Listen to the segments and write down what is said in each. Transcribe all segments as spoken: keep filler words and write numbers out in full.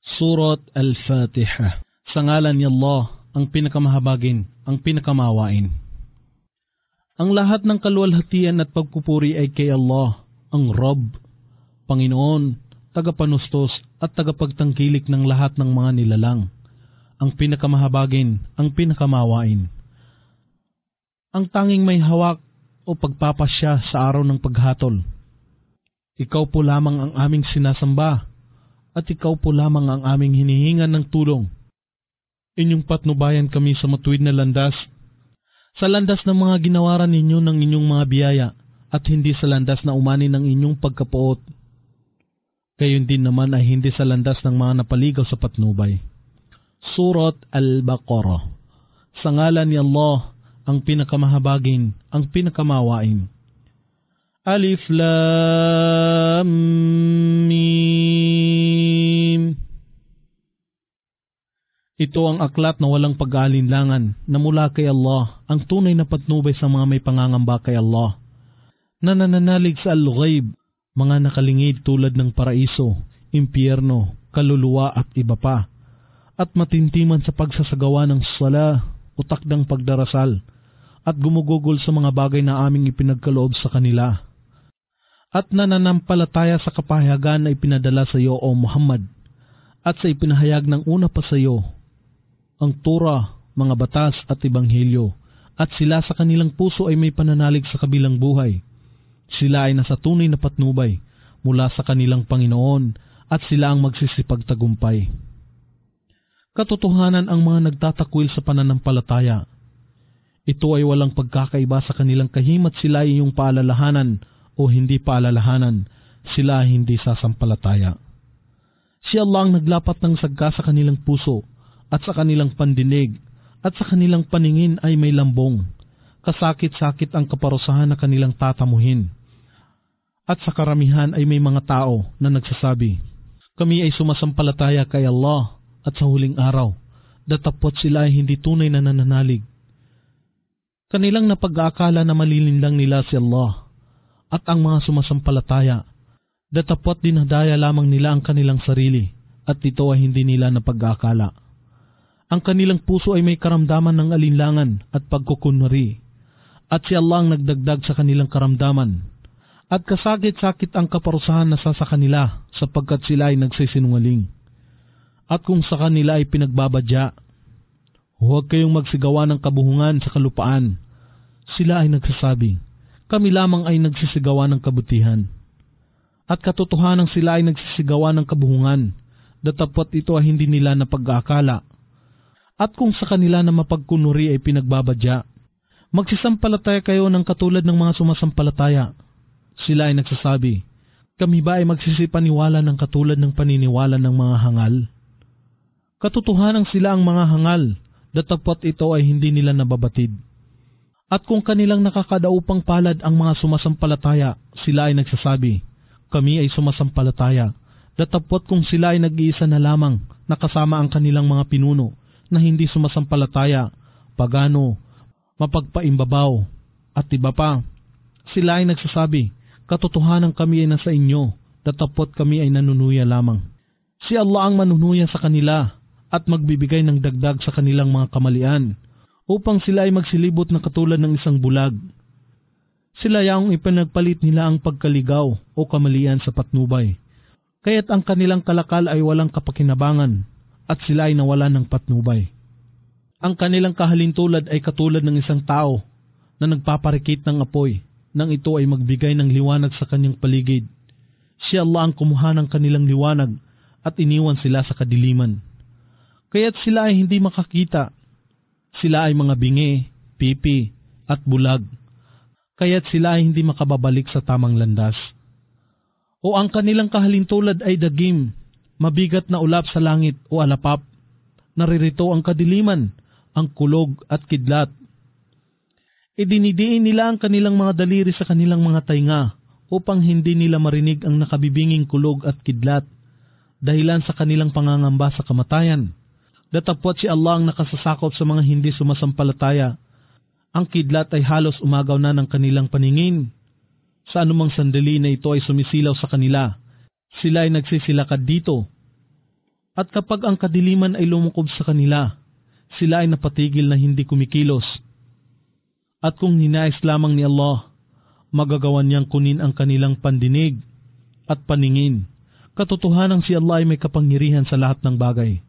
Surat Al-Fatiha. Sa ngalan ni Allah, ang pinakamahabagin, ang pinakamawain. Ang lahat ng kaluwalhatian at pagpupuri ay kay Allah, ang Rabb, Panginoon, tagapanustos at tagapagtangkilik ng lahat ng mga nilalang. Ang pinakamahabagin, ang pinakamawain. Ang tanging may hawak o pagpapasya sa araw ng paghatol. Ikaw po lamang ang aming sinasamba at ikaw po lamang ang aming hinihingan ng tulong. Inyong patnubayan kami sa matuwid na landas, sa landas ng mga ginawaran ninyo ng inyong mga biyaya at hindi sa landas na umani ng inyong pagkapuot. Gayon din naman ay hindi sa landas ng mga napaligaw sa patnubay. Surat Al-Baqarah. Sa ngalan ni Allah, ang pinakamahabagin, ang pinakamawain. Alif Lam Mim. Ito ang aklat na walang pag-aalinlangan na mula kay Allah, ang tunay na patnubay sa mga may pangangamba kay Allah, na nananalig sa al-ghaib, mga nakalingid tulad ng paraiso, impyerno, kaluluwa at iba pa, at matintiman sa pagsasagawa ng sala o takdang pagdarasal, at gumugugol sa mga bagay na aming ipinagkaloob sa kanila, at nananampalataya sa kapahayagan na ipinadala sa iyo o Muhammad, at sa ipinahayag ng una pa sa iyo, ang Torah, mga batas at Ebanghelyo, at sila sa kanilang puso ay may pananalig sa kabilang buhay. Sila ay nasa tunay na patnubay mula sa kanilang Panginoon at sila ang magsisipagtagumpay. Katotohanan ang mga nagtatakwil sa pananampalataya. Ito ay walang pagkakaiba sa kanilang kahim at sila ay iyong paalalahanan o hindi paalalahanan, sila ay hindi sasampalataya. Si Allah ang naglapat ng sagka sa kanilang puso at sa kanilang pandinig at sa kanilang paningin ay may lambong. Kasakit-sakit ang kaparusahan na kanilang tatamuhin. At sa karamihan ay may mga tao na nagsasabi, kami ay sumasampalataya kay Allah at sa huling araw, datapot sila ay hindi tunay na nananalig. Kanilang napag-aakala na malilinlang nila si Allah at ang mga sumasampalataya, datapot dinadaya lamang nila ang kanilang sarili at ito ay hindi nila napag-aakala. Ang kanilang puso ay may karamdaman ng alinlangan at pagkukunwari, at si Allah ang nagdagdag sa kanilang karamdaman, at kasakit-sakit ang kaparusahan na sa kanila sapagkat sila ay nagsisinungaling. At kung sa kanila ay pinagbabadya, huwag kayong magsigawa ng kabuhungan sa kalupaan. Sila ay nagsasabi, kami lamang ay nagsisigawa ng kabutihan. At katotohanan sila ay nagsisigawa ng kabuhungan, datapot ito ay hindi nila napag-aakala. At kung sa kanila na mapagkunuri ay pinagbabadya, magsisampalataya kayo ng katulad ng mga sumasampalataya. Sila ay nagsasabi, kami ba ay magsisipaniwala ng katulad ng paniniwala ng mga hangal? Katotohanan sila ang mga hangal, datapot ito ay hindi nila nababatid. At kung kanilang nakakadaupang palad ang mga sumasampalataya, sila ay nagsasabi, kami ay sumasampalataya, datapot kung sila ay nag-iisa na lamang nakasama ang kanilang mga pinuno na hindi sumasampalataya, pagano, mapagpaimbabaw, at iba pa. Sila ay nagsasabi, katotohanan kami ay nasa inyo, datapot kami ay nanunuya lamang. Si Allah ang manunuya sa kanila at magbibigay ng dagdag sa kanilang mga kamalian, upang sila ay magsilibot na katulad ng isang bulag. Sila yung ipinagpalit nila ang pagkaligaw o kamalian sa patnubay, kaya't ang kanilang kalakal ay walang kapakinabangan at sila ay nawalan ng patnubay. Ang kanilang kahalintulad ay katulad ng isang tao na nagpaparikit ng apoy nang ito ay magbigay ng liwanag sa kanyang paligid. Si Allah ang kumuha ng kanilang liwanag at iniwan sila sa kadiliman. Kaya't sila ay hindi makakita. Sila ay mga bingi, pipi, at bulag. Kaya't sila ay hindi makababalik sa tamang landas. O ang kanilang kahalintulad ay dagim, mabigat na ulap sa langit o alapap. Naririto ang kadiliman, ang kulog at kidlat. Idinidiin nila ang kanilang mga daliri sa kanilang mga tainga upang hindi nila marinig ang nakabibinging kulog at kidlat, dahilan sa kanilang pangangamba sa kamatayan. Datapot si Allah ang nakasasakop sa mga hindi sumasampalataya. Ang kidlat ay halos umagaw na ng kanilang paningin. Sa anumang sandali na ito ay sumisilaw sa kanila, sila ay nagsisilakad dito At kapag ang kadiliman ay lumukob sa kanila, sila ay napatigil na hindi kumikilos. At kung ninais lamang ni Allah, magagawan niyang kunin ang kanilang pandinig at paningin. Katotohanan si Allah ay may kapangyarihan sa lahat ng bagay.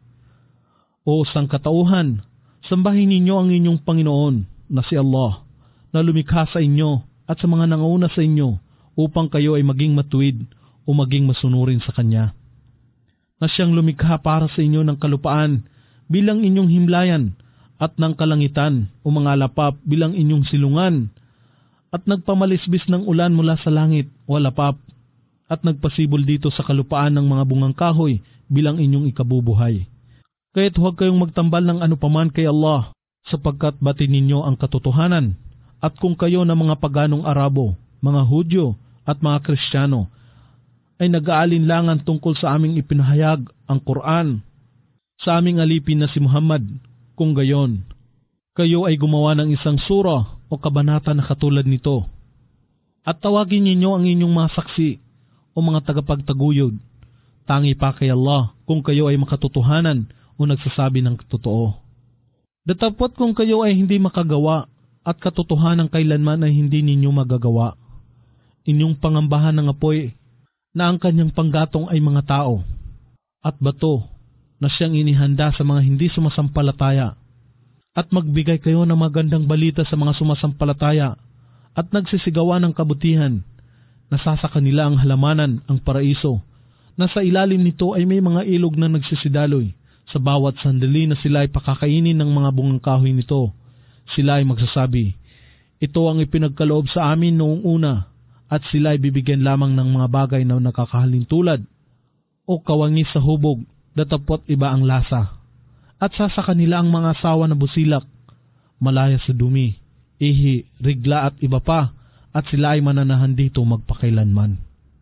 O sangkatauhan, sambahin ninyo ang inyong Panginoon na si Allah, na lumikha sa inyo at sa mga nangauna sa inyo upang kayo ay maging matuwid o maging masunurin sa Kanya. Na siyang lumikha para sa inyo ng kalupaan bilang inyong himlayan at ng kalangitan o mga lapap bilang inyong silungan, at nagpamalisbis ng ulan mula sa langit o lapap, at nagpasibol dito sa kalupaan ng mga bungang kahoy bilang inyong ikabubuhay. Kaya't huwag kayong magtambal ng anupaman kay Allah, sapagkat batin ninyo ang katotohanan. At kung kayo na mga paganong Arabo, mga Hudyo at mga Kristiyano ay nag-aalinlangan tungkol sa aming ipinahayag ang Quran, sa aming alipin na si Muhammad, kung gayon, kayo ay gumawa ng isang sura o kabanata na katulad nito, at tawagin ninyo ang inyong mga saksi o mga tagapagtaguyod, tangi pa kay Allah kung kayo ay makatotohanan o nagsasabi ng totoo. Datapot kung kayo ay hindi makagawa at katotohanan kailanman ay hindi ninyo magagawa, inyong pangambahan ng apoy na ang kanyang panggatong ay mga tao, at bato na siyang inihanda sa mga hindi sumasampalataya, at magbigay kayo ng magandang balita sa mga sumasampalataya, at nagsisigawan ng kabutihan, nasasa kanila ang halamanan, ang paraiso, na sa ilalim nito ay may mga ilog na nagsisidaloy, sa bawat sandali na sila ay pakakainin ng mga bungang kahoy nito. Sila ay magsasabi, ito ang ipinagkaloob sa amin noong una, at sila ay bibigyan lamang ng mga bagay na nakakahalintulad o kawangis sa hubog, datapot iba ang lasa. At sasa kanila ang mga asawa na busilak, malaya sa dumi, ihi, rigla at iba pa, at sila ay mananahan dito magpakailanman.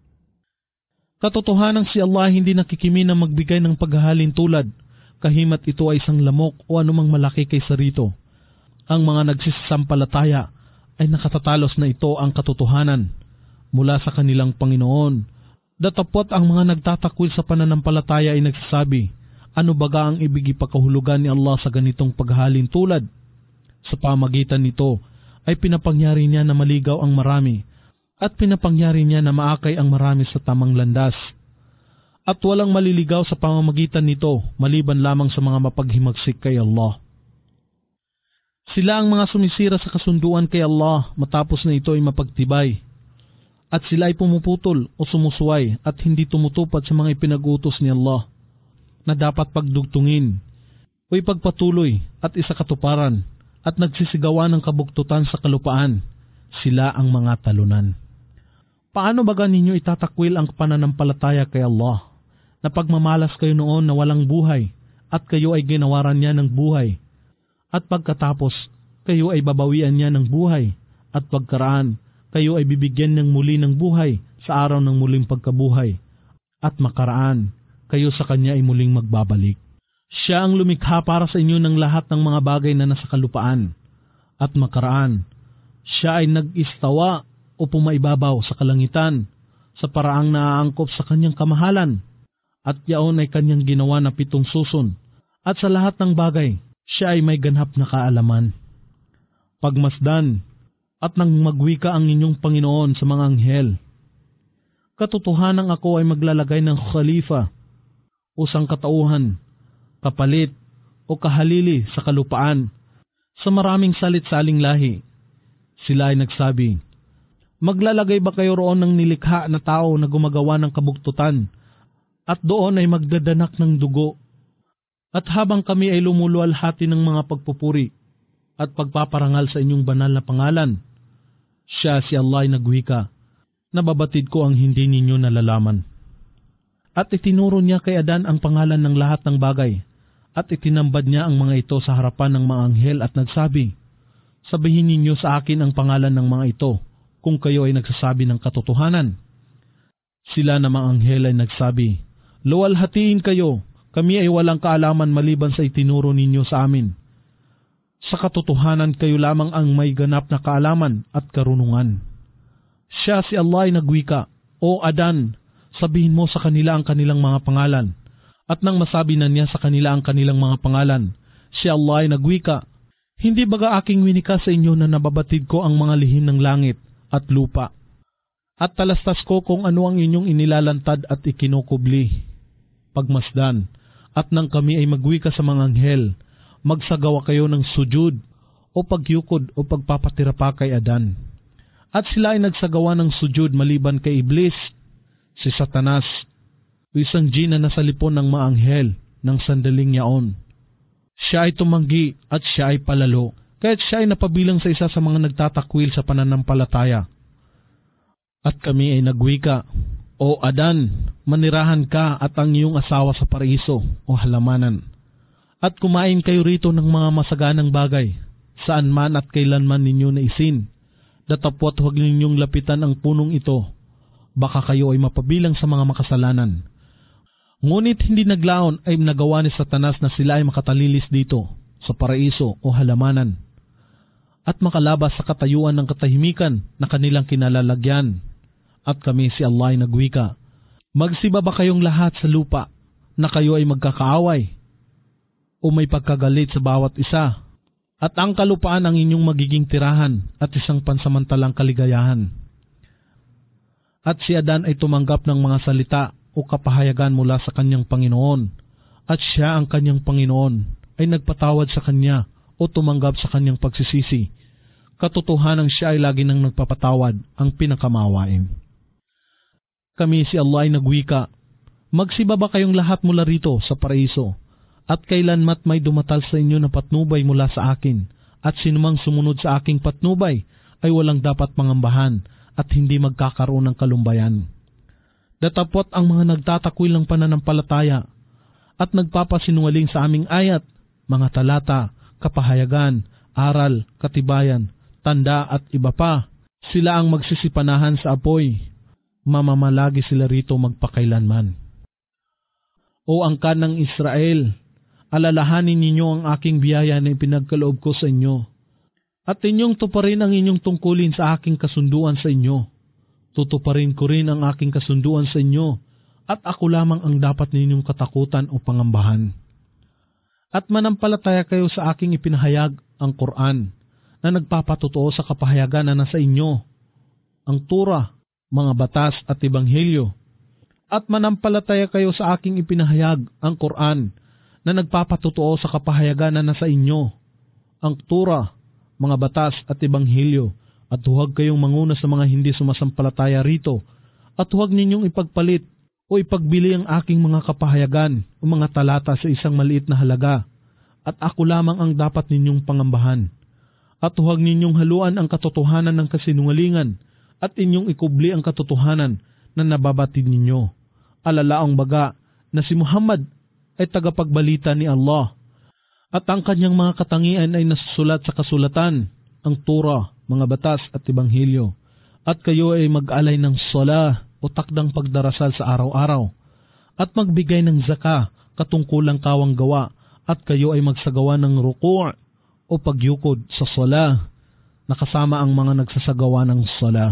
Katotohanan si Allah hindi nakikimi na magbigay ng paghahalintulad, kahimat ito ay isang lamok o anumang malaki kaysa rito. Ang mga nagsisampalataya ay nakatatalos na ito ang katotohanan mula sa kanilang Panginoon. Datapot ang mga nagtatakwil sa pananampalataya ay nagsasabi, ano baga ang ibig ipakahulugan ni Allah sa ganitong paghahalintulad? Sa pamagitan nito ay pinapangyari niya na maligaw ang marami, at pinapangyari niya na maakay ang marami sa tamang landas. At walang maliligaw sa pamamagitan nito maliban lamang sa mga mapaghimagsik kay Allah. Sila ang mga sumisira sa kasunduan kay Allah matapos na ito ay mapagtibay, at sila ay pumuputol o sumusuway at hindi tumutupad sa mga ipinag-utos ni Allah na dapat pagdugtungin o ipagpatuloy at isakatuparan, at nagsisigawan ng kabuktutan sa kalupaan. Sila ang mga talunan. Paano baga ninyo itatakwil ang pananampalataya kay Allah, na pagmamalas kayo noon na walang buhay at kayo ay ginawaran niya ng buhay, at pagkatapos kayo ay babawian niya ng buhay, at pagkaraan kayo ay bibigyan ng muli ng buhay sa araw ng muling pagkabuhay, at makaraan kayo sa kanya ay muling magbabalik. Siya ang lumikha para sa inyo ng lahat ng mga bagay na nasa kalupaan, at makaraan siya ay nag-istawa o pumaibabaw sa kalangitan sa paraang naaangkop sa kanyang kamahalan, at yaon ay kanyang ginawa na pitong suson, at sa lahat ng bagay siya ay may ganap na kaalaman. Pagmasdan at nang magwika ang inyong Panginoon sa mga anghel, katotohanan ako ay maglalagay ng khalifa o sangkatauhan, kapalit o kahalili sa kalupaan sa maraming salit-saling lahi. Sila ay nagsabi, maglalagay ba kayo roon ng nilikha na tao na gumagawa ng kabuktutan, at doon ay magdadanak ng dugo? At habang kami ay lumuluwalhati ng mga pagpupuri at pagpaparangal sa inyong banal na pangalan, siya si Allah ay nagwika, nababatid ko ang hindi ninyo nalalaman. At itinuro niya kay Adan ang pangalan ng lahat ng bagay, at itinambad niya ang mga ito sa harapan ng mga anghel at nagsabi, sabihin ninyo sa akin ang pangalan ng mga ito kung kayo ay nagsasabi ng katotohanan. Sila na mga anghel ay nagsabi, luwalhatiin kayo, kami ay walang kaalaman maliban sa itinuro ninyo sa amin. Sa katotohanan kayo lamang ang may ganap na kaalaman at karunungan. Siya si Allah ay nagwika, o Adan, sabihin mo sa kanila ang kanilang mga pangalan, At nang masabi na niya sa kanila ang kanilang mga pangalan, si Allah ay nagwika, "Hindi baga aking winika sa inyo na nababatid ko ang mga lihim ng langit at lupa, at talastas ko kung ano ang inyong inilalantad at ikinukubli. Pagmasdan, at nang kami ay magwika sa mga anghel, magsagawa kayo ng sujud o pagyukod o pagpapatira pa kay Adan. At sila ay nagsagawa ng sujud maliban kay Iblis, si Satanas, o isang jin na nasa lipon ng mga anghel ng sandaling yaon. Siya ay tumanggi at siya ay palalo, kaya't siya ay napabilang sa isa sa mga nagtatakwil sa pananampalataya. At kami ay nagwika, O Adan, manirahan ka at ang iyong asawa sa paraiso o halamanan. At kumain kayo rito ng mga masaganang bagay, saan man at kailanman ninyo naisin. Datapwat huwag ninyong lapitan ang punong ito, baka kayo ay mapabilang sa mga makasalanan. Ngunit hindi naglaon ay nagawa ni Satanas na sila ay makatalilis dito, sa paraiso o halamanan, at makalabas sa katayuan ng katahimikan na kanilang kinalalagyan. At kami si Allah ay nagwika, magsiba ba kayong lahat sa lupa na kayo ay magkakaaway o may pagkagalit sa bawat isa, at ang kalupaan ang inyong magiging tirahan at isang pansamantalang kaligayahan. At si Adan ay tumanggap ng mga salita o kapahayagan mula sa kanyang Panginoon, at siya ang kanyang Panginoon ay nagpatawad sa kanya o tumanggap sa kanyang pagsisisi. Katotohanan siya ay lagi nang nagpapatawad, ang pinakamawain. Kami si Allah ay nagwika, magsiba ba kayong lahat mula rito sa paraiso, at kailanmat may dumatal sa inyo na patnubay mula sa akin, at sinumang sumunod sa aking patnubay ay walang dapat mangambahan at hindi magkakaroon ng kalumbayan. Datapwat ang mga nagtatakwil ng pananampalataya at nagpapasinungaling sa aming ayat, mga talata, kapahayagan, aral, katibayan, tanda at iba pa, sila ang magsisipanahan sa apoy. Mamamalagi sila rito magpakailanman. O angkan ng Israel, alalahanin ninyo ang aking biyaya na ipinagkaloob ko sa inyo, at inyong tuparin ang inyong tungkulin sa aking kasunduan sa inyo. Tutuparin ko rin ang aking kasunduan sa inyo, at ako lamang ang dapat ninyong katakutan o pangambahan. At manampalataya kayo sa aking ipinahayag, ang Quran, na nagpapatotoo sa kapahayagan na nasa inyo, ang Torah, mga batas at ebanghelyo. At manampalataya kayo sa aking ipinahayag, ang Quran, na nagpapatotoo sa kapahayagan na nasa inyo, ang Torah, mga batas at ebanghelyo. At huwag kayong manguna sa mga hindi sumasampalataya rito, at huwag ninyong ipagpalit o ipagbili ang aking mga kapahayagan o mga talata sa isang maliit na halaga, at ako lamang ang dapat ninyong pangambahan. At huwag ninyong haluan ang katotohanan ng kasinungalingan, at inyong ikubli ang katotohanan na nababatid ninyo. Alalaang baga na si Muhammad ay tagapagbalita ni Allah, at ang kanyang mga katangian ay nasusulat sa kasulatan, ang Torah, mga batas at ebanghelyo. At kayo ay mag-alay ng salah o takdang pagdarasal sa araw-araw, at magbigay ng zaka, katungkulang kawang gawa, at kayo ay magsagawa ng ruku' o pagyukod sa salah, nakasama ang mga nagsasagawa ng salah.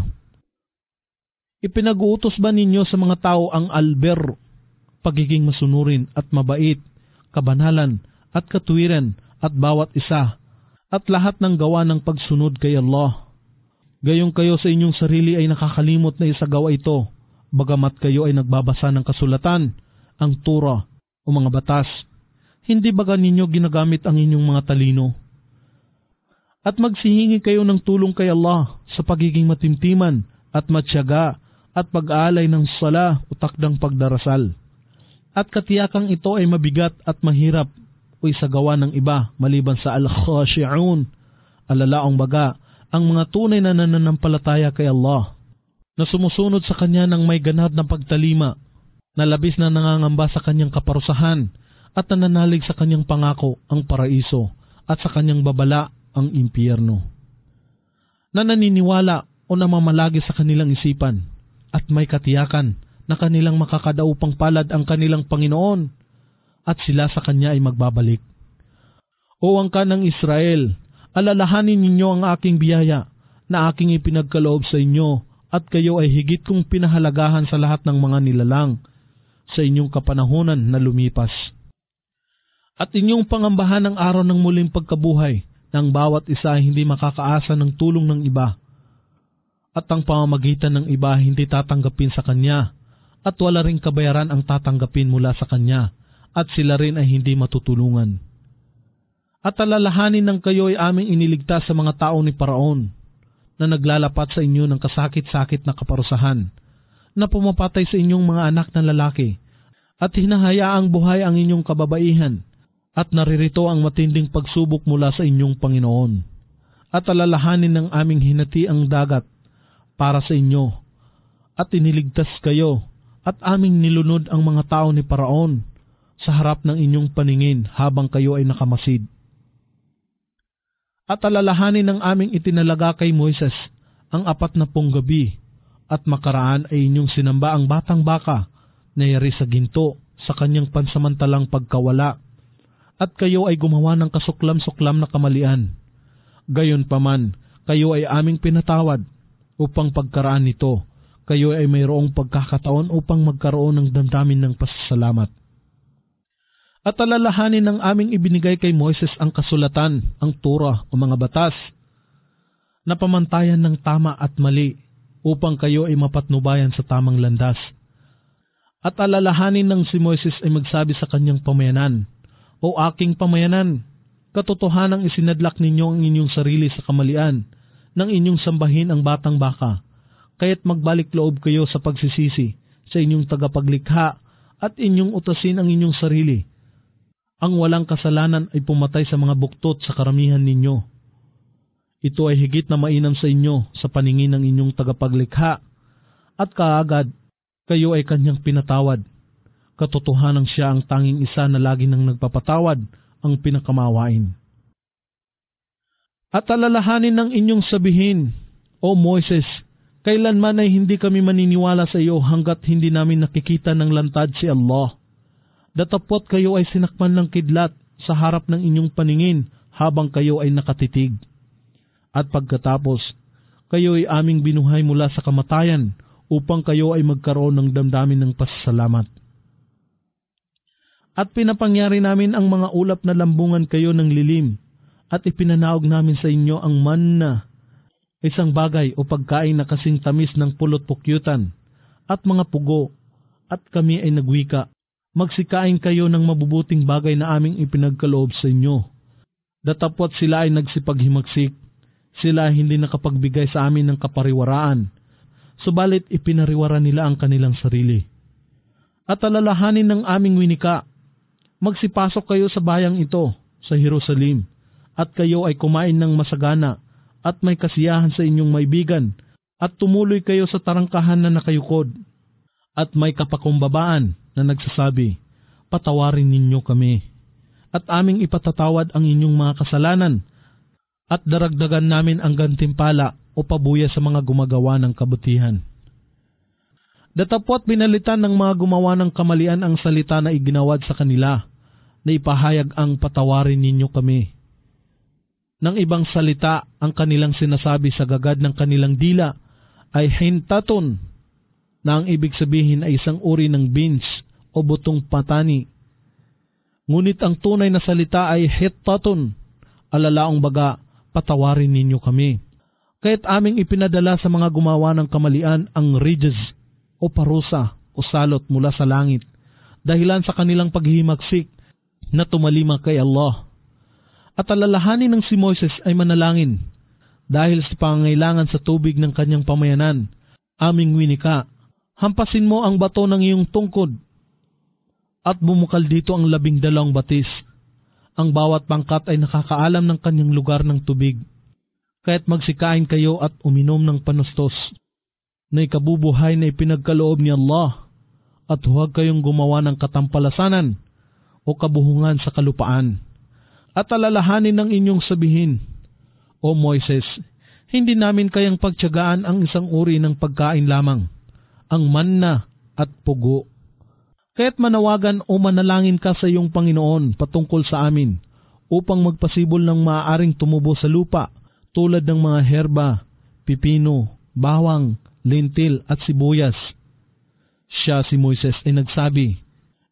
Ipinag-uutos ba ninyo sa mga tao ang alber, pagiging masunurin at mabait, kabanalan at katuwiran at bawat isa, at lahat ng gawa ng pagsunod kay Allah? Gayong kayo sa inyong sarili ay nakakalimot na isagawa ito, bagamat kayo ay nagbabasa ng kasulatan, ang Torah o mga batas. Hindi baga ninyo ginagamit ang inyong mga talino? At magsihingi kayo ng tulong kay Allah sa pagiging matimtiman at matyaga at pag-aalay ng sala o takdang pagdarasal. At katiyakang ito ay mabigat at mahirap o isagawa ng iba maliban sa al-khashi'un, alalaong baga, ang mga tunay na nananampalataya kay Allah, na sumusunod sa Kanya ng may ganap na pagtalima, na labis na nangangamba sa Kanyang kaparusahan, at nananalig sa Kanyang pangako, ang paraiso, at sa Kanyang babala, ang impyerno. Na naniniwala o namamalagi sa kanilang isipan, at may katiyakan na kanilang makakadaupang palad ang kanilang Panginoon, at sila sa Kanya ay magbabalik. O angkan ng Israel, alalahanin ninyo ang aking biyaya na aking ipinagkaloob sa inyo, at kayo ay higit kong pinahalagahan sa lahat ng mga nilalang. sa inyong kapanahunan na lumipas. At inyong pangambahan ang araw ng muling pagkabuhay ng bawat isa ay hindi makakaasa ng tulong ng iba. At ang pamamagitan ng iba hindi tatanggapin sa kanya at wala ring kabayaran ang tatanggapin mula sa kanya at sila rin ay hindi matutulungan. At alalahanin ng kayo ay aming iniligtas sa mga tao ni Paraon na naglalapat sa inyo ng kasakit-sakit na kaparusahan, na pumapatay sa inyong mga anak na lalaki at hinahayaang buhay ang inyong kababaihan at naririto ang matinding pagsubok mula sa inyong Panginoon. At alalahanin ng aming hinati ang dagat para sa inyo at iniligtas kayo at aming nilunod ang mga tao ni Paraon sa harap ng inyong paningin habang kayo ay nakamasid. At alalahanin ng aming itinalaga kay Moises ang apat na pong gabi at makaraan ay inyong sinamba ang batang baka na yari sa ginto sa kanyang pansamantalang pagkawala at kayo ay gumawa ng kasuklam-suklam na kamalian. Gayon paman, kayo ay aming pinatawad upang pagkaraan nito, kayo ay mayroong pagkakataon upang magkaroon ng damdamin ng pasasalamat. At alalahanin ng aming ibinigay kay Moises ang kasulatan, ang Torah o mga batas, na pamantayan ng tama at mali upang kayo ay mapatnubayan sa tamang landas. At alalahanin ng si Moises ay magsabi sa kanyang pamayanan, O aking pamayanan, katotohanang isinadlak ninyo ang inyong sarili sa kamalian nang inyong sambahin ang batang baka, kaya't magbalik loob kayo sa pagsisisi sa inyong tagapaglikha at inyong utasin ang inyong sarili. Ang walang kasalanan ay pumatay sa mga buktot sa karamihan ninyo. Ito ay higit na mainam sa inyo sa paningin ng inyong tagapaglikha at kaagad kayo ay kanyang pinatawad. Katotohanang siya ang tanging isa na lagi nang nagpapatawad, ang pinakamawain. At alalahanin ng inyong sabihin, O Moises, kailanman ay hindi kami maniniwala sa iyo hanggat hindi namin nakikita ng lantad si Allah. Datapot kayo ay sinakpan ng kidlat sa harap ng inyong paningin habang kayo ay nakatitig. At pagkatapos, kayo ay aming binuhay mula sa kamatayan upang kayo ay magkaroon ng damdamin ng pasasalamat. At pinapangyari namin ang mga ulap na lambungan kayo ng lilim at ipinanaog namin sa inyo ang manna, isang bagay o pagkain na kasing tamis ng pulot pukyutan at mga pugo, at kami ay nagwika, magsikain kayo ng mabubuting bagay na aming ipinagkaloob sa inyo. Datapot sila ay nagsipaghimagsik, sila ay hindi nakapagbigay sa amin ng kapariwaraan, subalit ipinariwara nila ang kanilang sarili. At alalahanin ng aming winika, magsipasok kayo sa bayang ito, sa Jerusalem, at kayo ay kumain ng masagana at may kasiyahan sa inyong maibigan, at tumuloy kayo sa tarangkahan na nakayukod, at may kapakumbabaan na nagsasabi, Patawarin ninyo kami, at aming ipatatawad ang inyong mga kasalanan, at daragdagan namin ang gantimpala o pabuya sa mga gumagawa ng kabutihan. Datapot binalitan ng mga gumawa ng kamalian ang salita na iginawad sa kanila, na ipahayag ang patawarin ninyo kami. Nang ibang salita, ang kanilang sinasabi sa gagad ng kanilang dila ay hintaton, na ang ibig sabihin ay isang uri ng beans o butong patani. Ngunit ang tunay na salita ay hittaton, alalaong baga, patawarin ninyo kami. Kaya't aming ipinadala sa mga gumawa ng kamalian ang ridges o parusa o salot mula sa langit, dahilan sa kanilang paghihimagsik na tumalima kay Allah. At alalahanin ng si Moises ay manalangin, dahil sa pangangailangan sa tubig ng kanyang pamayanan, aming winika, hampasin mo ang bato ng iyong tungkod, at bumukal dito ang labing dalawang batis. Ang bawat pangkat ay nakakaalam ng kanyang lugar ng tubig. Kaya't magsikain kayo at uminom ng panustos, na ikabubuhay na ipinagkaloob ni Allah, at huwag kayong gumawa ng katampalasanan o kabuhungan sa kalupaan. At alalahanin ng inyong sabihin, O Moises, hindi namin kayang pagtiyagaan ang isang uri ng pagkain lamang, ang manna at pugo. Kaya't manawagan o manalangin ka sa iyong Panginoon patungkol sa amin, upang magpasibol ng maaaring tumubo sa lupa, tulad ng mga herba, pipino, bawang, lintil at sibuyas. Siya si Moises ay nagsabi,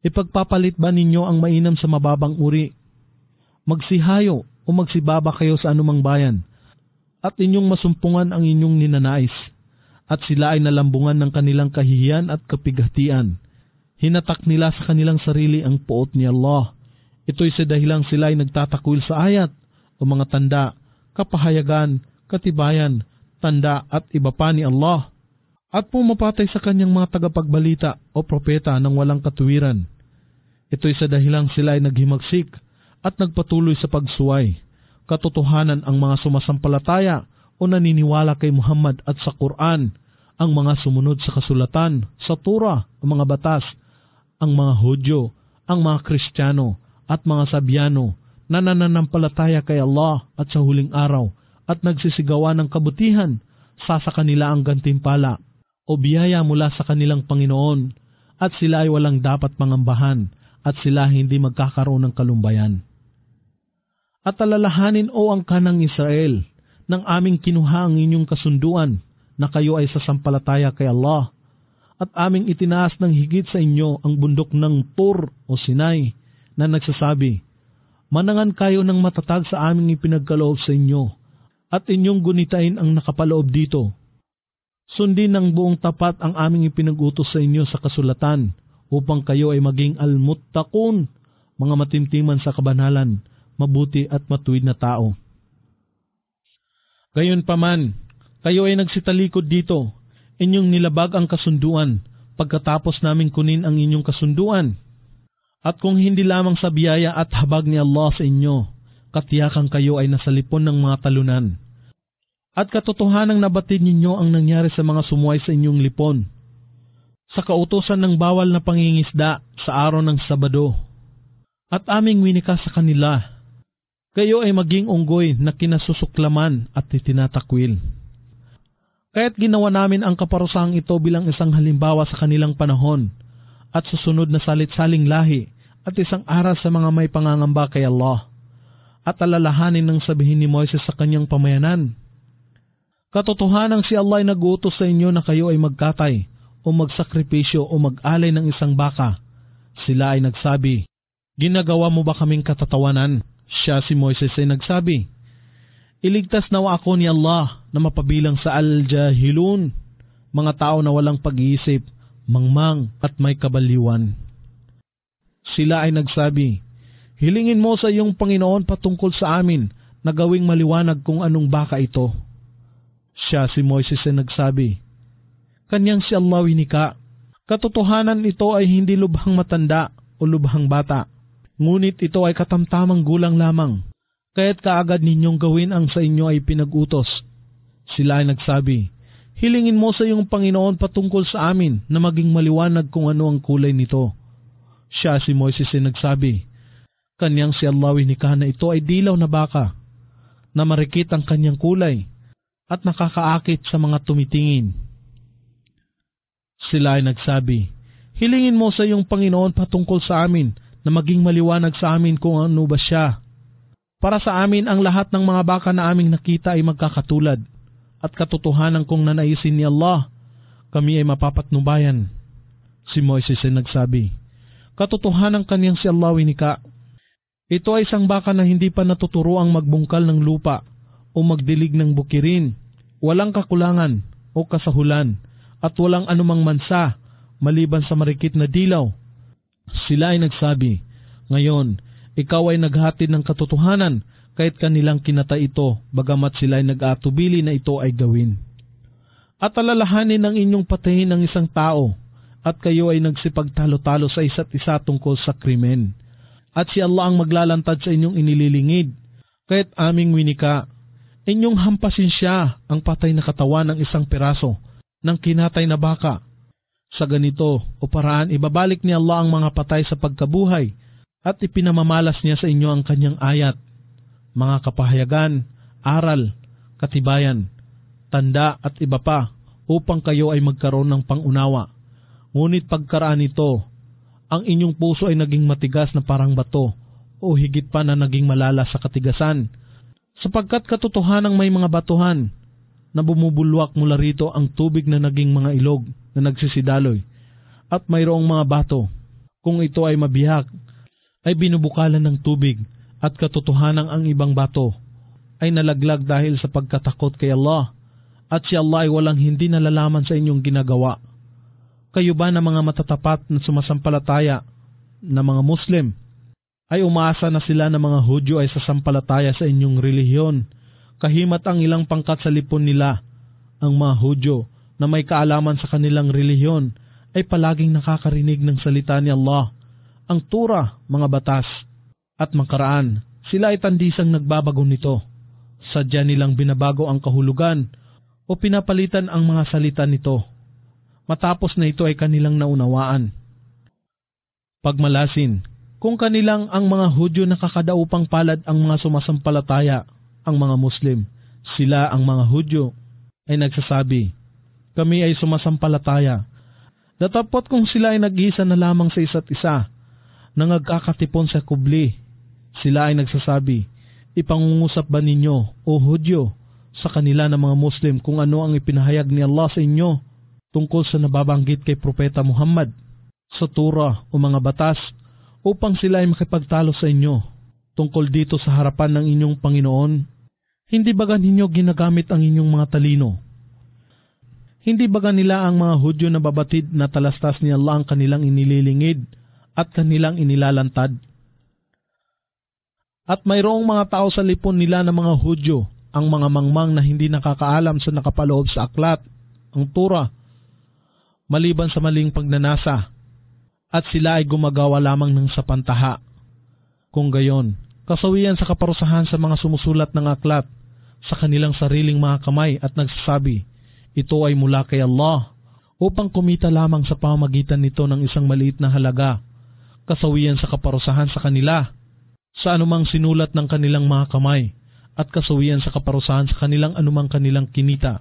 Ipagpapalit ba ninyo ang mainam sa mababang uri? Magsihayo o magsibaba kayo sa anumang bayan, at inyong masumpungan ang inyong ninanais, at sila ay nalambungan ng kanilang kahihiyan at kapighatian. Hinatak nila sa kanilang sarili ang puot ni Allah. Ito'y sa dahilang sila ay nagtatakwil sa ayat o mga tanda, kapahayagan, katibayan, tanda at iba pa ni Allah, at pumapatay sa kanyang mga tagapagbalita o propeta ng walang katuwiran. Ito'y sa dahilang sila ay naghimagsik at nagpatuloy sa pagsuway. Katotohanan ang mga sumasampalataya o naniniwala kay Muhammad at sa Quran, ang mga sumunod sa kasulatan, sa Torah, ang mga batas, ang mga Hudyo, ang mga Kristiyano at mga Sabyano na nananampalataya kay Allah at sa huling araw at nagsisigawa ng kabutihan, sa sa kanila ang gantimpala o biyaya mula sa kanilang Panginoon, at sila ay walang dapat mangambahan at sila hindi magkakaroon ng kalumbayan. At alalahanin o ang kanang Israel, nang aming kinuha ang inyong kasunduan na kayo ay sasampalataya kay Allah, at aming itinaas ng higit sa inyo ang bundok ng Tur o Sinai na nagsasabi, manangan kayo ng matatag sa aming ipinagkaloob sa inyo, at inyong gunitain ang nakapaloob dito. Sundin ng buong tapat ang aming ipinag-utos sa inyo sa kasulatan, upang kayo ay maging al-muttaqun, mga matimtiman sa kabanalan, mabuti at matuwid na tao. Gayunpaman, kayo ay nagsitalikod dito, inyong nilabag ang kasunduan, pagkatapos naming kunin ang inyong kasunduan. At kung hindi lamang sa biyaya at habag ni Allah sa inyo, katiyakan kayo ay nasa lipon ng mga talunan. At katotohanang nabatid ninyo ang nangyari sa mga sumuway sa inyong lipon, sa kautusan ng bawal na pangingisda sa araw ng Sabado, at aming winika sa kanila, kayo ay maging unggoy na kinasusuklaman at itinatakwil. Kaya't ginawa namin ang kaparusahang ito bilang isang halimbawa sa kanilang panahon, at susunod na salit-saling lahi, at isang aral sa mga may pangangamba kay Allah, at alalahanin ng sabihin ni Moises sa kanyang pamayanan. Katotohanang si Allah ay nag-uutos sa inyo na kayo ay magkatay, o magsakripisyo o mag-alay ng isang baka. Sila ay nagsabi, ginagawa mo ba kaming katatawanan? Siya si Moises ay nagsabi, iligtas nawa ako ni Allah na mapabilang sa al-jahilun, mga tao na walang pag-iisip, mangmang at may kabaliwan. Sila ay nagsabi, hilingin mo sa iyong Panginoon patungkol sa amin na gawing maliwanag kung anong baka ito. Siya si Moises ay nagsabi, kanyang si Allah winika, katotohanan ito ay hindi lubhang matanda o lubhang bata, ngunit ito ay katamtamang gulang lamang, kaya't kaagad ninyong gawin ang sa inyo ay pinag-utos. Sila ay nagsabi, hilingin mo sa iyong Panginoon patungkol sa amin na maging maliwanag kung ano ang kulay nito. Siya si Moises ay nagsabi, kanyang si Allah winika na ito ay dilaw na baka, na marikit ang kanyang kulay, at nakakaakit sa mga tumitingin. Sila ay nagsabi, hilingin mo sa iyong Panginoon patungkol sa amin na maging maliwanag sa amin kung ano ba siya. Para sa amin ang lahat ng mga baka na aming nakita ay magkakatulad, at katotohanan kung nanaisin ni Allah, kami ay mapapatnubayan. Si Moises ay nagsabi, katotohanan kanyang si Allah winika, ito ay isang baka na hindi pa natuturoang magbungkal ng lupa o magdilig ng bukirin, walang kakulangan o kasahulan, at walang anumang mansa maliban sa marikit na dilaw. Sila ay nagsabi, ngayon, ikaw ay naghatid ng katotohanan kahit kanilang kinatay ito, bagamat sila ay nag-aatubili na ito ay gawin. At alalahanin ng inyong patayin ng isang tao, at kayo ay nagsipagtalo-talo sa isa't isa tungkol sa krimen. At si Allah ang maglalantad sa inyong inililingid, kahit aming winika, inyong hampasin siya ang patay na katawan ng isang piraso ng kinatay na baka. Sa ganito o paraan ibabalik ni Allah ang mga patay sa pagkabuhay, at ipinamamalas niya sa inyo ang kanyang ayat, mga kapahayagan, aral, katibayan, tanda at iba pa, upang kayo ay magkaroon ng pangunawa. Ngunit pagkaraan nito, ang inyong puso ay naging matigas na parang bato, o higit pa na naging malala sa katigasan, sapagkat katotohanang may mga batuhan na bumubulwak mula rito ang tubig na naging mga ilog na nagsisidaloy, at mayroong mga bato Kung ito ay mabihag, ay binubukalan ng tubig at katotohanan ang ibang bato ay nalaglag dahil sa pagkatakot kay Allah at si Allah ay walang hindi nalalaman sa inyong ginagawa. Kayo ba na mga matatapat na sumasampalataya na mga Muslim ay umaasa na sila na mga Hudyo ay sasampalataya sa inyong relihiyon? Kahimat ang ilang pangkat sa lipon nila. Ang mga Hudyo na may kaalaman sa kanilang relihiyon ay palaging nakakarinig ng salita ni Allah, ang Tura, mga batas, at makaraan. Sila ay tandisang nagbabago nito. Sadya nilang binabago ang kahulugan o pinapalitan ang mga salita nito, matapos na ito ay kanilang naunawaan. Pagmalasin, kung kanilang ang mga Hudyo nakakadaupang palad ang mga sumasampalataya, ang mga Muslim, sila ang mga Hudyo ay nagsasabi, kami ay sumasampalataya. Datapot kung sila ay nag-iisa na lamang sa isa't isa, na nagkakatipon sa kubli, sila ay nagsasabi, ipangungusap ba ninyo, o Hudyo, sa kanila ng mga Muslim kung ano ang ipinahayag ni Allah sa inyo tungkol sa nababanggit kay Propeta Muhammad sa Tura o mga batas upang sila ay makipagtalo sa inyo tungkol dito sa harapan ng inyong Panginoon? Hindi baga ninyo ginagamit ang inyong mga talino? Hindi baga nila ang mga Hudyo na babatid na talastas ni Allah ang kanilang inililingid at kanilang inilalantad? At mayroong mga tao sa lipon nila na mga Hudyo, ang mga mangmang na hindi nakakaalam sa nakapaloob sa aklat, ang Tura, maliban sa maling pagnanasa, at sila ay gumagawa lamang ng sapantaha. Kung gayon, kasawian sa kaparusahan sa mga sumusulat ng aklat sa kanilang sariling mga kamay at nagsasabi, ito ay mula kay Allah, upang kumita lamang sa pamamagitan nito ng isang maliit na halaga, kasawian sa kaparusahan sa kanila, sa anumang sinulat ng kanilang mga kamay, at kasawian sa kaparusahan sa kanilang anumang kanilang kinita.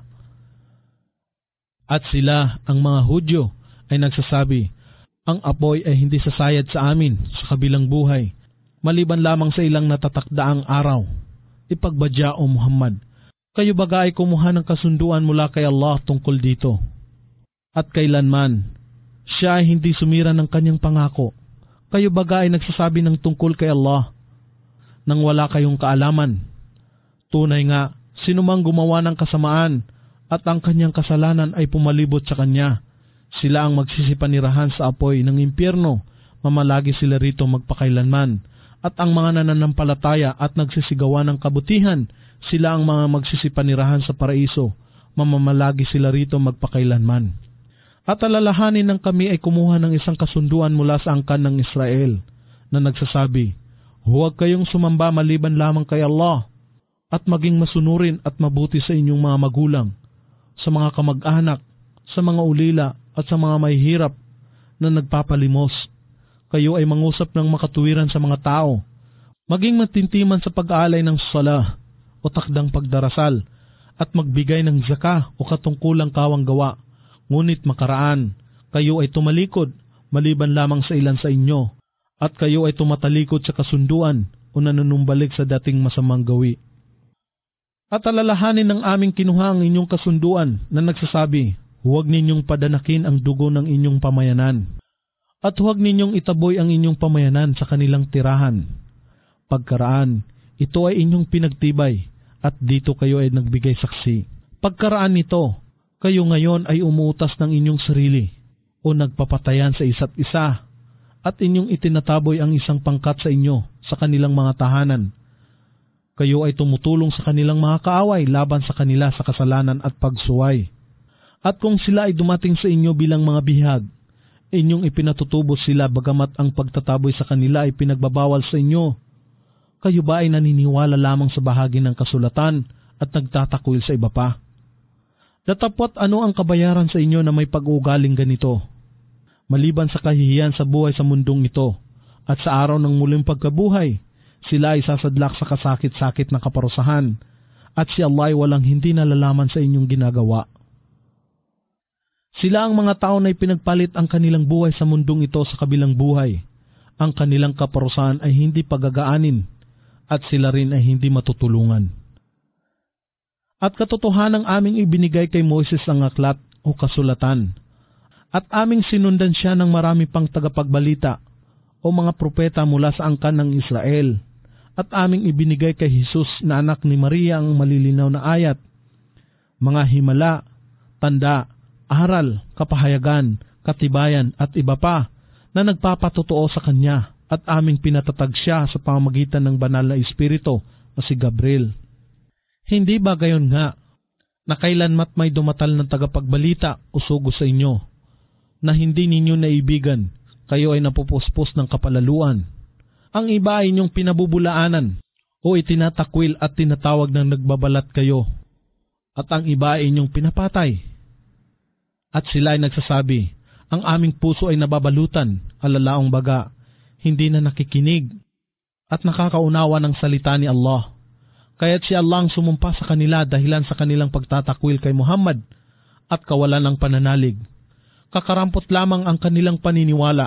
At sila, ang mga Hudyo, ay nagsasabi, ang apoy ay hindi sasayad sa amin sa kabilang buhay, maliban lamang sa ilang natatakdaang araw. Ipagbadya o Muhammad, kayo baga ay kumuha ng kasunduan mula kay Allah tungkol dito? At kailanman, siya ay hindi sumira ng kanyang pangako. Kayo baga ay nagsasabi ng tungkol kay Allah nang wala kayong kaalaman? Tunay nga, sinumang gumawa ng kasamaan at ang kanyang kasalanan ay pumalibot sa kanya, sila ang magsisipanirahan sa apoy ng impyerno, mamalagi sila rito magpakailanman. At ang mga nananampalataya at nagsisigawa ng kabutihan, sila ang mga magsisipanirahan sa paraiso, mamamalagi sila rito magpakailanman. At alalahanin ng kami ay kumuha ng isang kasunduan mula sa angkan ng Israel, na nagsasabi, huwag kayong sumamba maliban lamang kay Allah, at maging masunurin at mabuti sa inyong mga magulang, sa mga kamag-anak, sa mga ulila at sa mga mahihirap na nagpapalimos. Kayo ay mangusap ng makatuwiran sa mga tao, maging matintiman sa pag-aalay ng sala o takdang pagdarasal, at magbigay ng zaka o katungkulang kawang gawa. Ngunit makaraan, kayo ay tumalikod maliban lamang sa ilan sa inyo, at kayo ay tumatalikod sa kasunduan o nanunumbalik sa dating masamang gawi. At alalahanin ng aming kinuha ang inyong kasunduan na nagsasabi, huwag ninyong padanakin ang dugo ng inyong pamayanan, at huwag ninyong itaboy ang inyong pamayanan sa kanilang tirahan. Pagkaraan, ito ay inyong pinagtibay, at dito kayo ay nagbigay saksi. Pagkaraan nito, kayo ngayon ay umuutas ng inyong sarili, o nagpapatayan sa isa't isa, at inyong itinataboy ang isang pangkat sa inyo sa kanilang mga tahanan. Kayo ay tumutulong sa kanilang mga kaaway laban sa kanila sa kasalanan at pagsuway. At kung sila ay dumating sa inyo bilang mga bihag, inyong ipinatutubos sila bagamat ang pagtataboy sa kanila ay pinagbabawal sa inyo. Kayo ba ay naniniwala lamang sa bahagi ng kasulatan at nagtatakwil sa iba pa? Datapot ano ang kabayaran sa inyo na may pag-uugaling ganito? Maliban sa kahihiyan sa buhay sa mundong ito, at sa araw ng muling pagkabuhay, sila ay sasadlak sa kasakit-sakit na kaparusahan, at si Allah ay walang hindi nalalaman sa inyong ginagawa. Sila ang mga tao na ipinagpalit ang kanilang buhay sa mundong ito sa kabilang buhay. Ang kanilang kaparusahan ay hindi pagagaanin, at sila rin ay hindi matutulungan. At katotohanang aming ibinigay kay Moises ang aklat o kasulatan, at aming sinundan siya ng marami pang tagapagbalita o mga propeta mula sa angkan ng Israel, at aming ibinigay kay Jesus na anak ni Maria ang malilinaw na ayat, mga himala, tanda, aral, kapahayagan, katibayan at iba pa na nagpapatotoo sa Kanya, at aming pinatatag siya sa pamamagitan ng banal na Espiritu na si Gabriel. Hindi ba gayon nga, na kailanmat may dumatal ng tagapagbalita o sugo sa inyo, na hindi ninyo naibigan, kayo ay napupuspos ng kapalaluan. Ang iba ay inyong pinabubulaanan o itinatakwil at tinatawag ng nagbabalat kayo, at ang iba ay inyong pinapatay. At sila ay nagsasabi, ang aming puso ay nababalutan, alalaong baga, hindi na nakikinig at nakakaunawa ng salita ni Allah. Kaya't si Allah ang sumumpa sa kanila dahilan sa kanilang pagtatakwil kay Muhammad at kawalan ng pananalig. Kakarampot lamang ang kanilang paniniwala.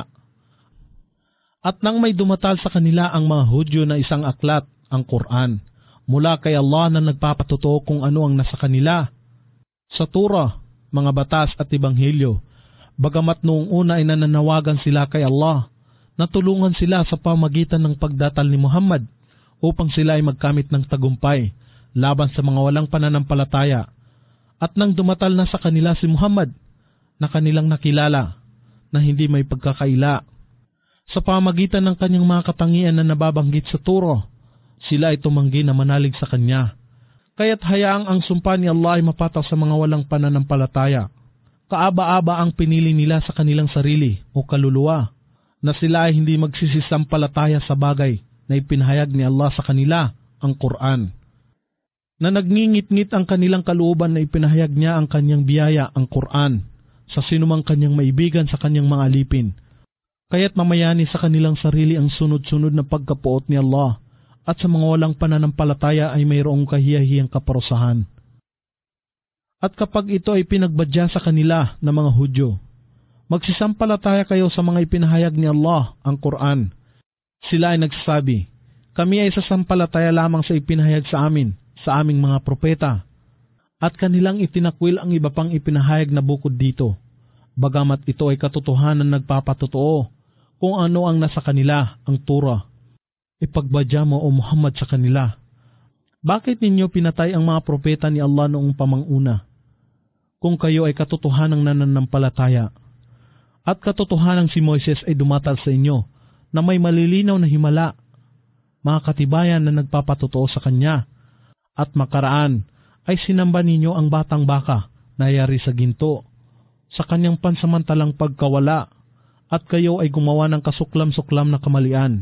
At nang may dumatal sa kanila ang mga Hudyo na isang aklat, ang Quran, mula kay Allah na nagpapatotoo kung ano ang nasa kanila, sa Torah, mga batas at Ebanghelyo, bagamat noong una ay nananawagan sila kay Allah, natulungan sila sa pamagitan ng pagdatal ni Muhammad upang sila ay magkamit ng tagumpay laban sa mga walang pananampalataya. At nang dumatal na sa kanila si Muhammad, na kanilang nakilala na hindi may pagkakaila, sa pamagitan ng kanyang mga katangian na nababanggit sa Torah, sila ay tumanggi na manalig sa Kanya. Kaya't hayaang ang sumpa ni Allah ay mapatak sa mga walang pananampalataya. Kaaba-aba ang pinili nila sa kanilang sarili o kaluluwa, na sila ay hindi magsisisampalataya sa bagay na ipinahayag ni Allah sa kanila, ang Quran. Na nagngingit-ngit ang kanilang kalooban na ipinahayag niya ang kanyang biyaya, ang Quran, sa sinumang kanyang maibigan sa kanyang mga alipin. Kaya't mamayani sa kanilang sarili ang sunod-sunod na pagkapuot ni Allah, at sa mga walang pananampalataya ay mayroong kahiyahiyang kaparusahan. At kapag ito ay pinagbadya sa kanila ng mga Hudyo, magsisampalataya kayo sa mga ipinahayag ni Allah, ang Quran. Sila ay nagsasabi, kami ay sasampalataya lamang sa ipinahayag sa amin, sa aming mga propeta. At kanilang itinakwil ang iba pang ipinahayag na bukod dito, bagamat ito ay katotohanan nagpapatotoo kung ano ang nasa kanila, ang Torah. Ipagbadya mo o Muhammad sa kanila, bakit ninyo pinatay ang mga propeta ni Allah noong pamanguna, kung kayo ay katotohanang nananampalataya? At katotohanang si Moises ay dumatal sa inyo na may malilinaw na himala, mga katibayan na nagpapatotoo sa kanya, at makaraan ay sinamba ninyo ang batang baka na yari sa ginto sa kanyang pansamantalang pagkawala, at kayo ay gumawa ng kasuklam-suklam na kamalian.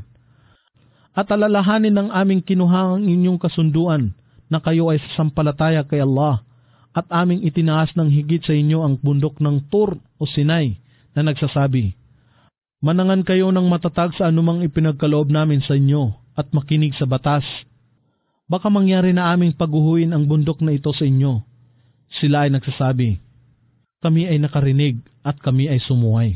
At alalahanin ng aming kinuhang inyong kasunduan na kayo ay sasampalataya kay Allah, at aming itinaas ng higit sa inyo ang bundok ng Tur o Sinai, na nagsasabi, manangan kayo ng matatag sa anumang ipinagkaloob namin sa inyo at makinig sa batas. Baka mangyari na aming paguhuin ang bundok na ito sa inyo. Sila ay nagsasabi, kami ay nakarinig at kami ay sumuway.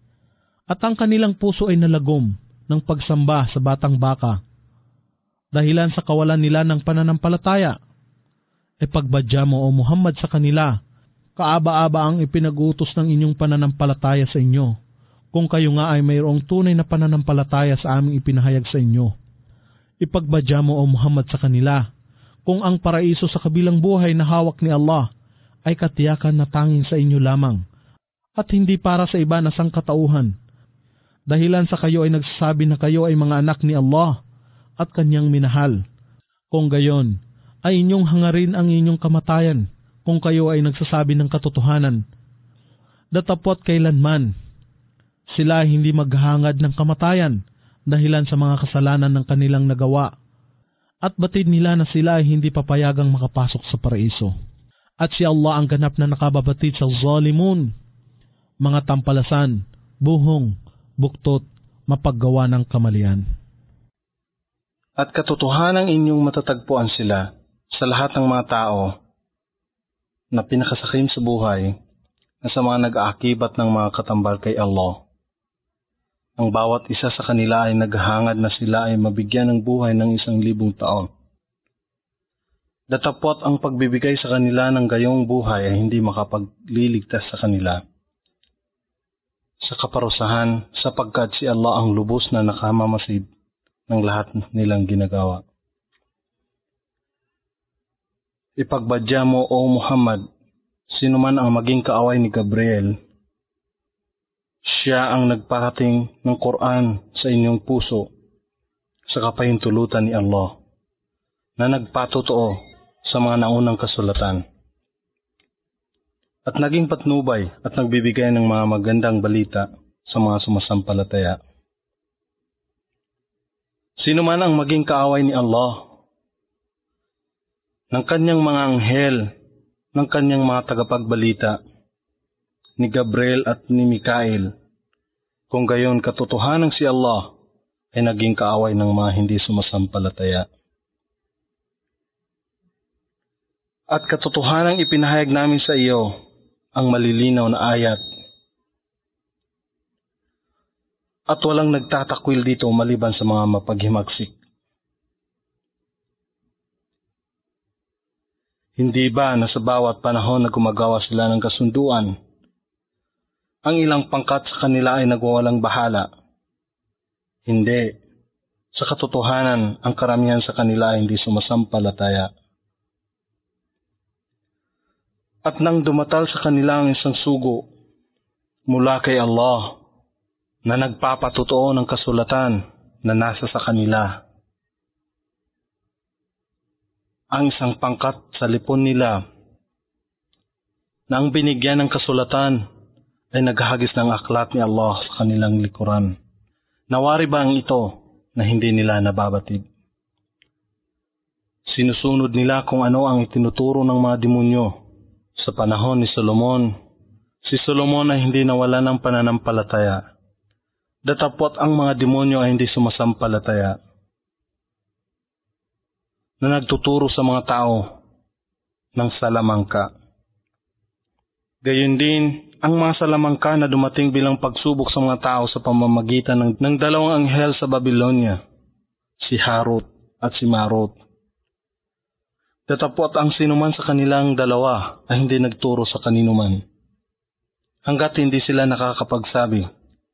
At ang kanilang puso ay nalagom ng pagsamba sa batang baka, dahilan sa kawalan nila ng pananampalataya. E pagbadya mo o Muhammad sa kanila, kaaba-aba ang ipinag-utos ng inyong pananampalataya sa inyo, kung kayo nga ay mayroong tunay na pananampalataya sa aming ipinahayag sa inyo. Ipagbadya mo o Muhammad sa kanila, kung ang paraiso sa kabilang buhay na hawak ni Allah ay katiyakan na tanging sa inyo lamang, at hindi para sa iba na sangkatauhan, dahilan sa kayo ay nagsasabi na kayo ay mga anak ni Allah at kanyang minahal. Kung gayon, ay inyong hangarin ang inyong kamatayan, kung kayo ay nagsasabi ng katotohanan. Datapot kailanman, sila ay hindi maghahangad ng kamatayan dahilan sa mga kasalanan ng kanilang nagawa, at batid nila na sila ay hindi papayagang makapasok sa paraiso. At si Allah ang ganap na nakababatid sa zalimun, mga tampalasan, buhong, buktot, mapaggawa ng kamalian. At katotohanang inyong matatagpuan sila sa lahat ng mga tao na pinakasakim sa buhay na sa mga nag-aakibat ng mga katambal kay Allah. Ang bawat isa sa kanila ay naghahangad na sila ay mabigyan ng buhay ng isang libong taon. Datapot ang pagbibigay sa kanila ng gayong buhay ay hindi makapagliligtas sa kanila. sa kaparusahan sapagkat si Allah ang lubos na nakamamasid ng lahat nilang ginagawa. Ipagbadya mo, O Muhammad, sino man ang maging kaaway ni Gabriel, siya ang nagparating ng Quran sa inyong puso sa kapahintulutan ni Allah na nagpatotoo sa mga naunang kasulatan at naging patnubay at nagbibigay ng mga magandang balita sa mga sumasampalataya. Sino man ang maging kaaway ni Allah, ng kanyang mga anghel, ng kanyang mga tagapagbalita, ni Gabriel at ni Mikael, kung gayon katotohanan si Allah ay naging kaaway ng mga hindi sumasampalataya. At katotohanang ipinahayag namin sa iyo ang malilinaw na ayat. At walang nagtatakwil dito maliban sa mga mapaghimagsik. Hindi ba na sa bawat panahon na gumagawa sila ng kasunduan, ang ilang pangkat sa kanila ay nagwawalang bahala? Hindi. Sa katotohanan, ang karamihan sa kanila ay hindi sumasampalataya. At nang dumatal sa kanila ang isang sugo mula kay Allah na nagpapatotoo ng kasulatan na nasa sa kanila, ang isang pangkat sa lipon nila na ang binigyan ng kasulatan ay naghahagis ng aklat ni Allah sa kanilang likuran. Nawari ba ang ito na hindi nila nababatid? Sinusunod nila kung ano ang itinuturo ng mga demonyo. Sa panahon ni Solomon, si Solomon ay hindi nawala ng pananampalataya. Datapwat ang mga demonyo ay hindi sumasampalataya, na nagtuturo sa mga tao ng salamangka. Gayon din, ang mga salamangka na dumating bilang pagsubok sa mga tao sa pamamagitan ng, ng dalawang anghel sa Babylonia, si Harut at si Marut. Datapwat ang sinuman sa kanilang dalawa ay hindi nagturo sa kaninuman, hanggat hindi sila nakakapagsabi,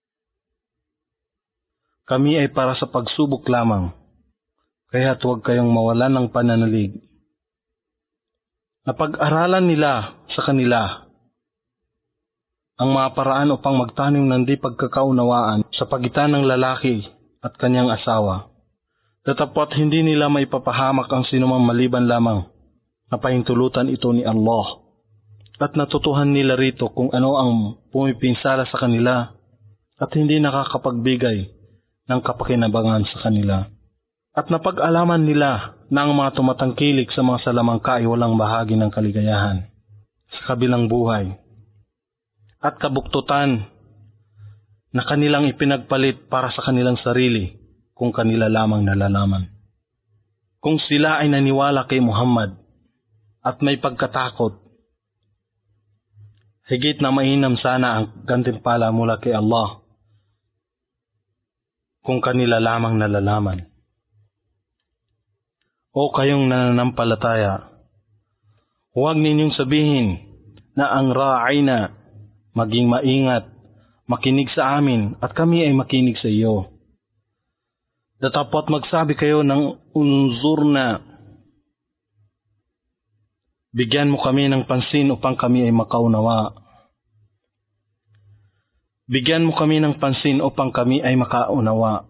kami ay para sa pagsubok lamang, kaya't huwag kayong mawalan ng pananalig. Napag-aralan nila sa kanila ang mga paraan upang magtanim ng di pagkakaunawaan sa pagitan ng lalaki at kanyang asawa. Datapwat hindi nila may papahamak ang sinumang maliban lamang na pahintulutan ito ni Allah, at natutuhan nila rito kung ano ang pumipinsala sa kanila at hindi nakakapagbigay ng kapakinabangan sa kanila. At napag-alaman nila na ang mga tumatangkilik sa mga salamangka ay walang bahagi ng kaligayahan sa kabilang buhay at kabuktutan na kanilang ipinagpalit para sa kanilang sarili kung kanila lamang nalalaman. Kung sila ay naniwala kay Muhammad at may pagkatakot, higit na mainam sana ang gantimpala mula kay Allah kung kanila lamang nalalaman. O kayong nananampalataya, huwag ninyong sabihin na ang ra'ayna, maging maingat, makinig sa amin at kami ay makinig sa iyo. Datapwat magsabi kayo ng unzurna, bigyan mo kami ng pansin upang kami ay makaunawa. Bigyan mo kami ng pansin upang kami ay makaunawa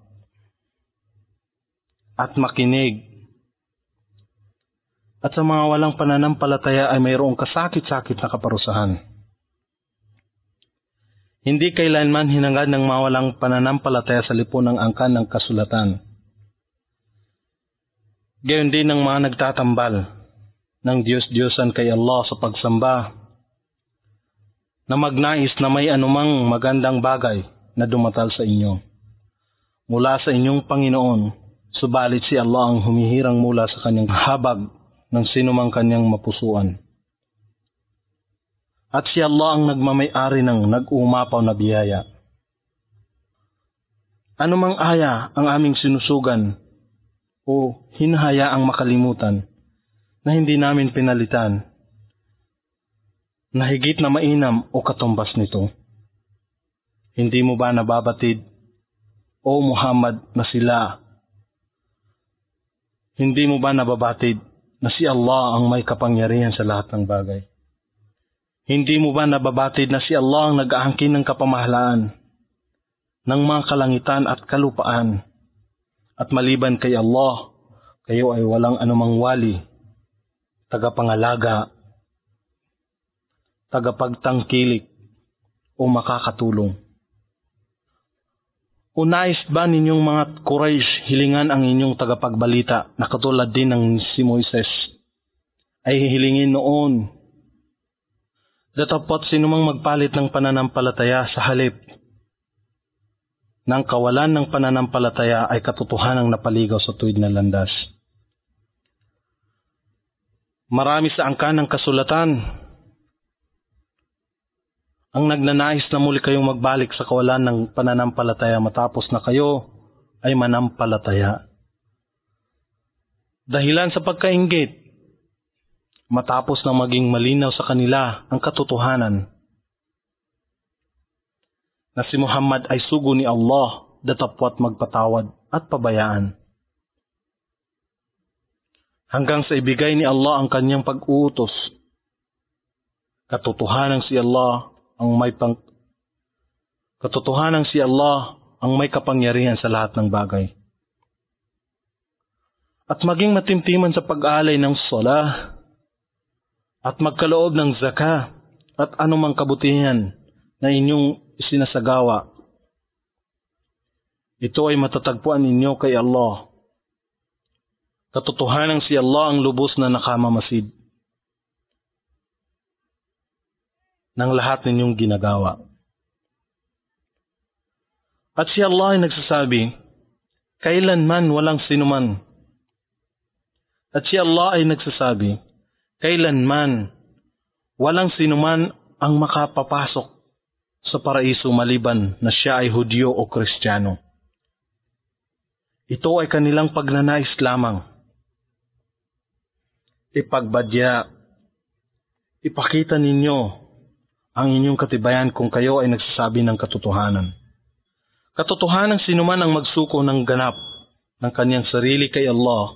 at makinig. At sa mga walang pananampalataya ay mayroong kasakit-sakit na kaparusahan. Hindi kailanman hinangad ng mga walang pananampalataya sa lipon ng angkan ng kasulatan. Gayon din ng mga nagtatambal ng Diyos-Diyosan kay Allah sa pagsamba, na magnais na may anumang magandang bagay na dumatal sa inyo mula sa inyong Panginoon, subalit si Allah ang humihirang mula sa kanyang habag ng sinumang kanyang mapusuan. At si Allah ang nagmamay-ari ng nag-uumapaw na biyaya. Anumang aya ang aming sinusugan o hinahayaang makalimutan na hindi namin pinalitan, na higit na mainam o katumbas nito. Hindi mo ba nababatid, O Muhammad, na sila? Hindi mo ba nababatid na si Allah ang may kapangyarihan sa lahat ng bagay? Hindi mo ba nababatid na si Allah ang nag-aangkin ng kapamahalaan ng mga kalangitan at kalupaan? At maliban kay Allah, kayo ay walang anumang wali, tagapangalaga, tagapagtangkilik, o makakatulong. O nais ba ninyong mga Quraysh hilingan ang inyong tagapagbalita na katulad din ng si Moises ay hihilingin noon? Datapot sinumang magpalit ng pananampalataya sa halip ng kawalan ng pananampalataya ay katotohanang napaligaw sa tuwid na landas. Marami sa angkan ng kasulatan ang nagnanais na muli kayong magbalik sa kawalan ng pananampalataya matapos na kayo ay manampalataya. Dahilan sa pagkainggit, matapos na maging malinaw sa kanila ang katotohanan na si Muhammad ay sugo ni Allah, datapwat magpatawad at pabayaan. Hanggang sa ibigay ni Allah ang kanyang pag-uutos. Katotohanan si Allah ang may pang Katotohanan si Allah ang may kapangyarihan sa lahat ng bagay. At maging matimtiman sa pag-alay ng salah at magkaloob ng zakah at anumang kabutihan na inyong isinasagawa. Ito ay matatagpuan ninyo kay Allah. Katotohanan si Allah ang lubos na nakamamasid ng lahat ninyong ginagawa. At si Allah ay nagsasabi, kailanman walang sinuman. At si Allah ay nagsasabi, kailanman walang sinuman ang makapapasok sa paraiso maliban na siya ay Hudyo o Kristiyano. Ito ay kanilang pagnanais lamang. Ipagbadya, ipakita ninyo ang inyong katibayan kung kayo ay nagsasabi ng katotohanan. Katotohanan sinuman ang magsuko ng ganap ng kanyang sarili kay Allah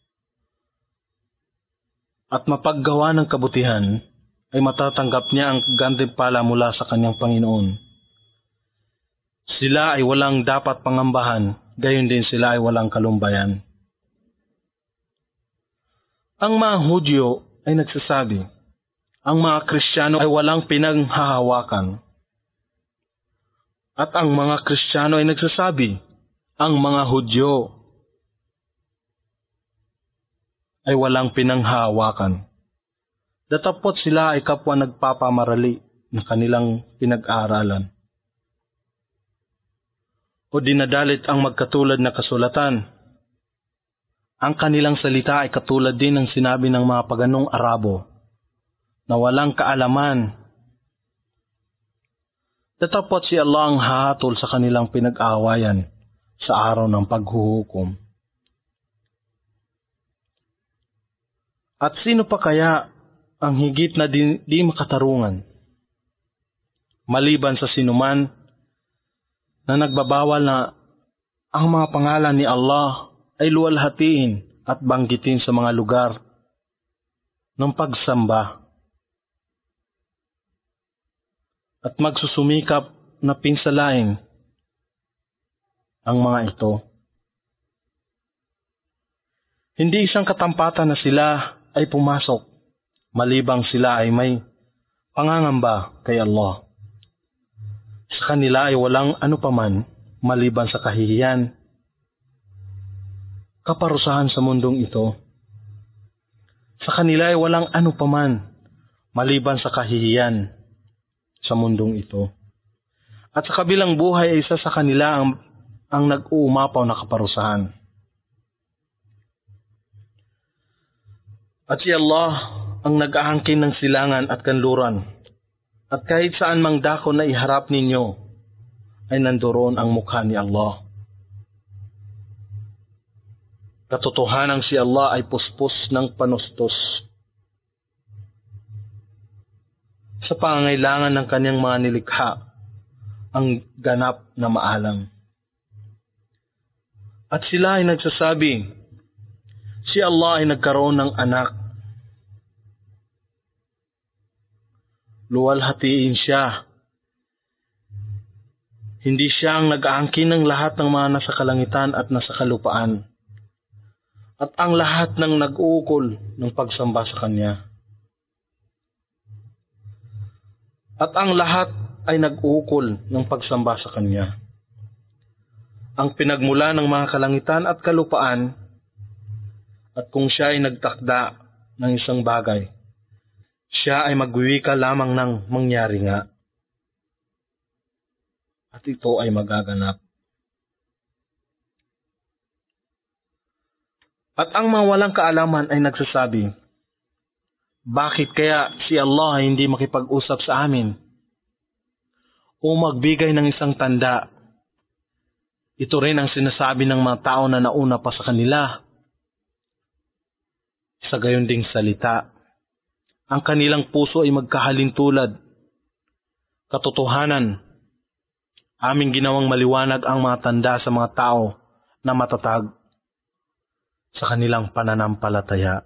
at mapaggawa ng kabutihan ay matatanggap niya ang gantimpala mula sa kanyang Panginoon. Sila ay walang dapat pangambahan, gayon din sila ay walang kalumbayan. Ang mga Hudyo ay nagsasabi, ang mga Kristiyano ay walang pinanghahawakan. At ang mga Kristiyano ay nagsasabi, ang mga Hudyo ay walang pinanghahawakan. Datapot sila ay kapwa nagpapamarali na kanilang pinag-aaralan. O dinadalit ang magkatulad na kasulatan. Ang kanilang salita ay katulad din ng sinabi ng mga paganong Arabo na walang kaalaman. Datapot si Allah ang hahatol sa kanilang pinag-aawayan sa araw ng paghuhukom. At sino pa kaya ang higit na di, di makatarungan, maliban sa sinuman na nagbabawal na ang mga pangalan ni Allah ay luwalhatiin at banggitin sa mga lugar ng pagsamba at magsusumikap na pinsalain ang mga ito. Hindi isang katampatan na sila ay pumasok malibang sila ay may pangangamba kay Allah. Sa kanila ay walang anupaman maliban sa kahihiyan, kaparusahan sa mundong ito. Sa kanila ay walang anupaman maliban sa kahihiyan sa mundong ito. At sa kabilang buhay ay isa sa kanila ang, ang nag-uumapaw na kaparusahan. At si Allah ang nag-aangkin ng silangan at kanluran. At kahit saan mang dako na iharap ninyo, ay nandoon ang mukha ni Allah. Katotohanan si Allah ay puspos ng panustos sa pangangailangan ng kanyang mga nilikha ang ganap na maalam. At sila ay nagsasabi, si Allah ay nagkaroon ng anak. Luwalhatiin siya. Hindi siya ang nag-aangkin ng lahat ng mga nasa kalangitan at nasa kalupaan. At ang lahat ng nag-uukol ng pagsamba sa Kanya. At ang lahat ay nag-uukol ng pagsamba sa Kanya. Ang pinagmula ng mga kalangitan at kalupaan, at kung siya ay nagtakda ng isang bagay, siya ay magwiwika lamang ng mangyari nga. At ito ay magaganap. At ang mga walang kaalaman ay nagsasabi, bakit kaya si Allah ay hindi makipag-usap sa amin o magbigay ng isang tanda? Ito rin ang sinasabi ng mga tao na nauna pa sa kanila. Sa gayon ding salita, ang kanilang puso ay magkahalintulad. Katotohanan, aming ginawang maliwanag ang mga tanda sa mga tao na matatag sa kanilang pananampalataya.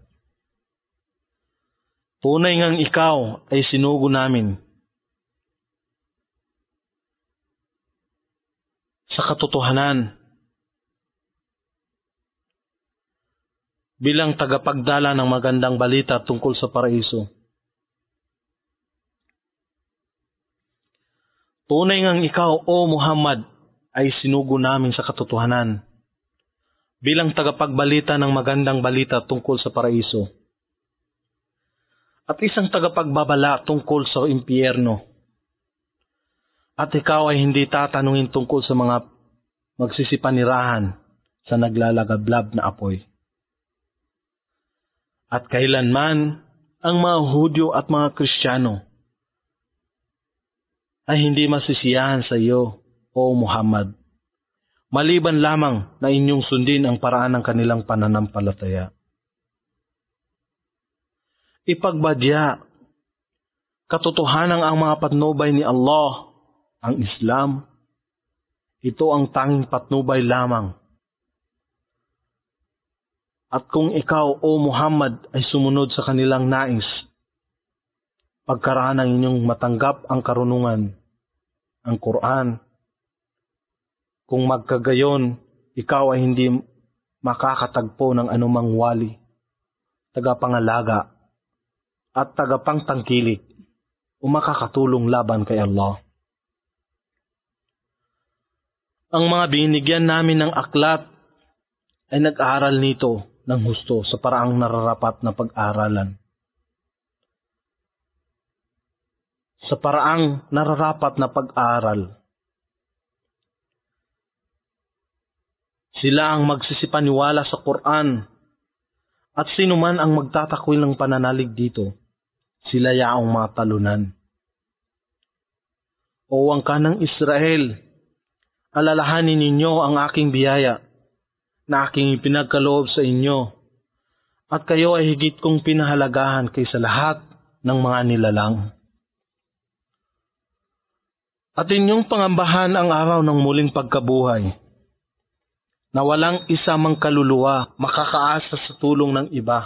Tunay ngang ikaw ay sinugo namin sa katotohanan bilang tagapagdala ng magandang balita tungkol sa paraiso. Tunay ngang ikaw, O Muhammad, ay sinugo namin sa katotohanan bilang tagapagbalita ng magandang balita tungkol sa paraiso at isang tagapagbabala tungkol sa impyerno. At ikaw ay hindi tatanungin tungkol sa mga magsisipanirahan sa naglalagablab na apoy. At kailanman ang mga Hudyo at mga Kristiyano ay hindi masisiyahan sa iyo, O Muhammad, maliban lamang na inyong sundin ang paraan ng kanilang pananampalataya. Ipagbadya, katotohanan ang mga patnubay ni Allah, ang Islam, ito ang tanging patnubay lamang. At kung ikaw, O Muhammad, ay sumunod sa kanilang nais, pagkaraan ng inyong matanggap ang karunungan, ang Quran, kung magkagayon, ikaw ay hindi makakatagpo ng anumang wali, tagapangalaga, at tagapangtangkilik, o makakatulong laban kay Allah. Ang mga binigyan namin ng aklat ay nag-aaral nito ng husto sa paraang nararapat na pag-aralan. Sa paraang nararapat na pag-aral. Sila ang magsisipaniwala sa Quran at sino man ang magtatakwil ng pananalig dito, sila yaong matalunan. O angka ng Israel, alalahanin ninyo ang aking biyaya na aking ipinagkaloob sa inyo at kayo ay higit kong pinahalagahan kaysa lahat ng mga nilalang. At inyong pangambahan ang araw ng muling pagkabuhay na walang isa mang kaluluwa makakaasa sa tulong ng iba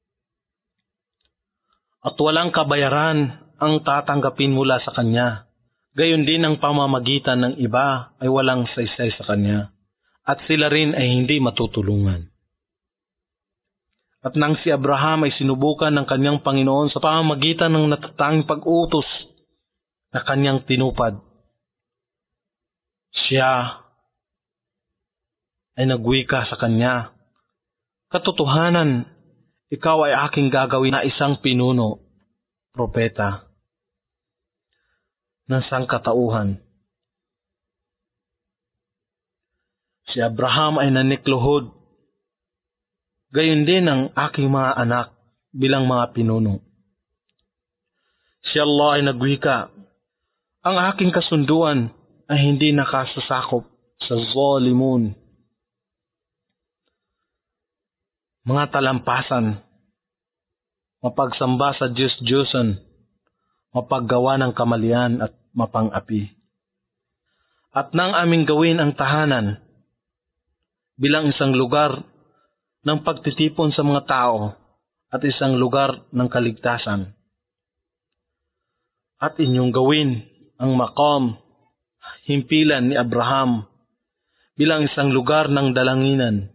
at walang kabayaran ang tatanggapin mula sa Kanya. Gayon din ang pamamagitan ng iba ay walang saysay sa Kanya, at sila rin ay hindi matutulungan. At nang si Abraham ay sinubukan ng kanyang Panginoon sa pamamagitan ng natatanging pag-utos na kanyang tinupad, siya ay nagwika sa Kanya, katotohanan, ikaw ay aking gagawin na isang pinuno, propeta, ng sangkatauhan. Si Abraham ay nanikluhod, gayon din ang aking mga anak bilang mga pinuno. Si Allah ay nagwika, ang aking kasunduan ay hindi nakasasakop sa zalimun, mga talampasan, mapagsamba sa Diyos-Diyosan, mapaggawa ng kamalian at mapang-api. At nang aming gawin ang tahanan bilang isang lugar ng pagtitipon sa mga tao at isang lugar ng kaligtasan. At inyong gawin ang maqam, himpilan ni Abraham, bilang isang lugar ng dalanginan.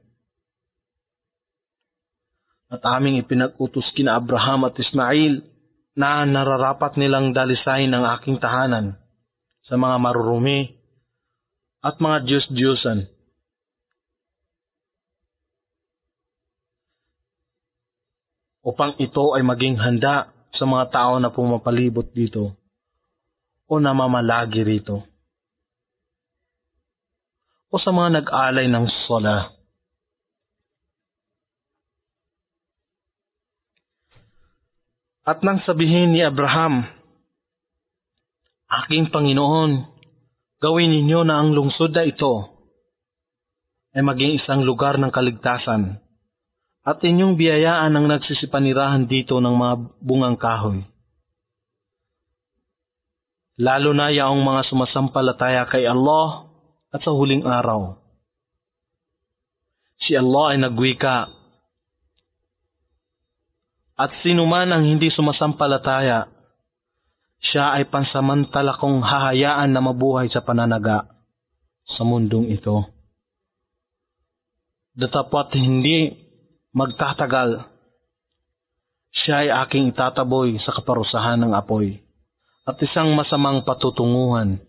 At aming ipinag-utos kina Abraham at Ismail na nararapat nilang dalisayin ang aking tahanan sa mga marurumi at mga Diyos-Diyosan. Upang ito ay maging handa sa mga tao na pumapalibot dito o namamalagi rito, o sa mga nag-alay ng sala. At nang sabihin ni Abraham, "Aking Panginoon, gawin ninyo na ang lungsod na ito ay maging isang lugar ng kaligtasan, at inyong biyayaan ang nagsisipanirahan dito ng mga bungang kahoy. Lalo na yaong mga sumasampalataya kay Allah at sa huling araw." Si Allah ay nagwika, "At sino man ang hindi sumasampalataya, siya ay pansamantala kong hahayaan na mabuhay sa pananaga sa mundong ito. Datapwat hindi magtatagal, siya ay aking itataboy sa kaparusahan ng apoy at isang masamang patutunguhan."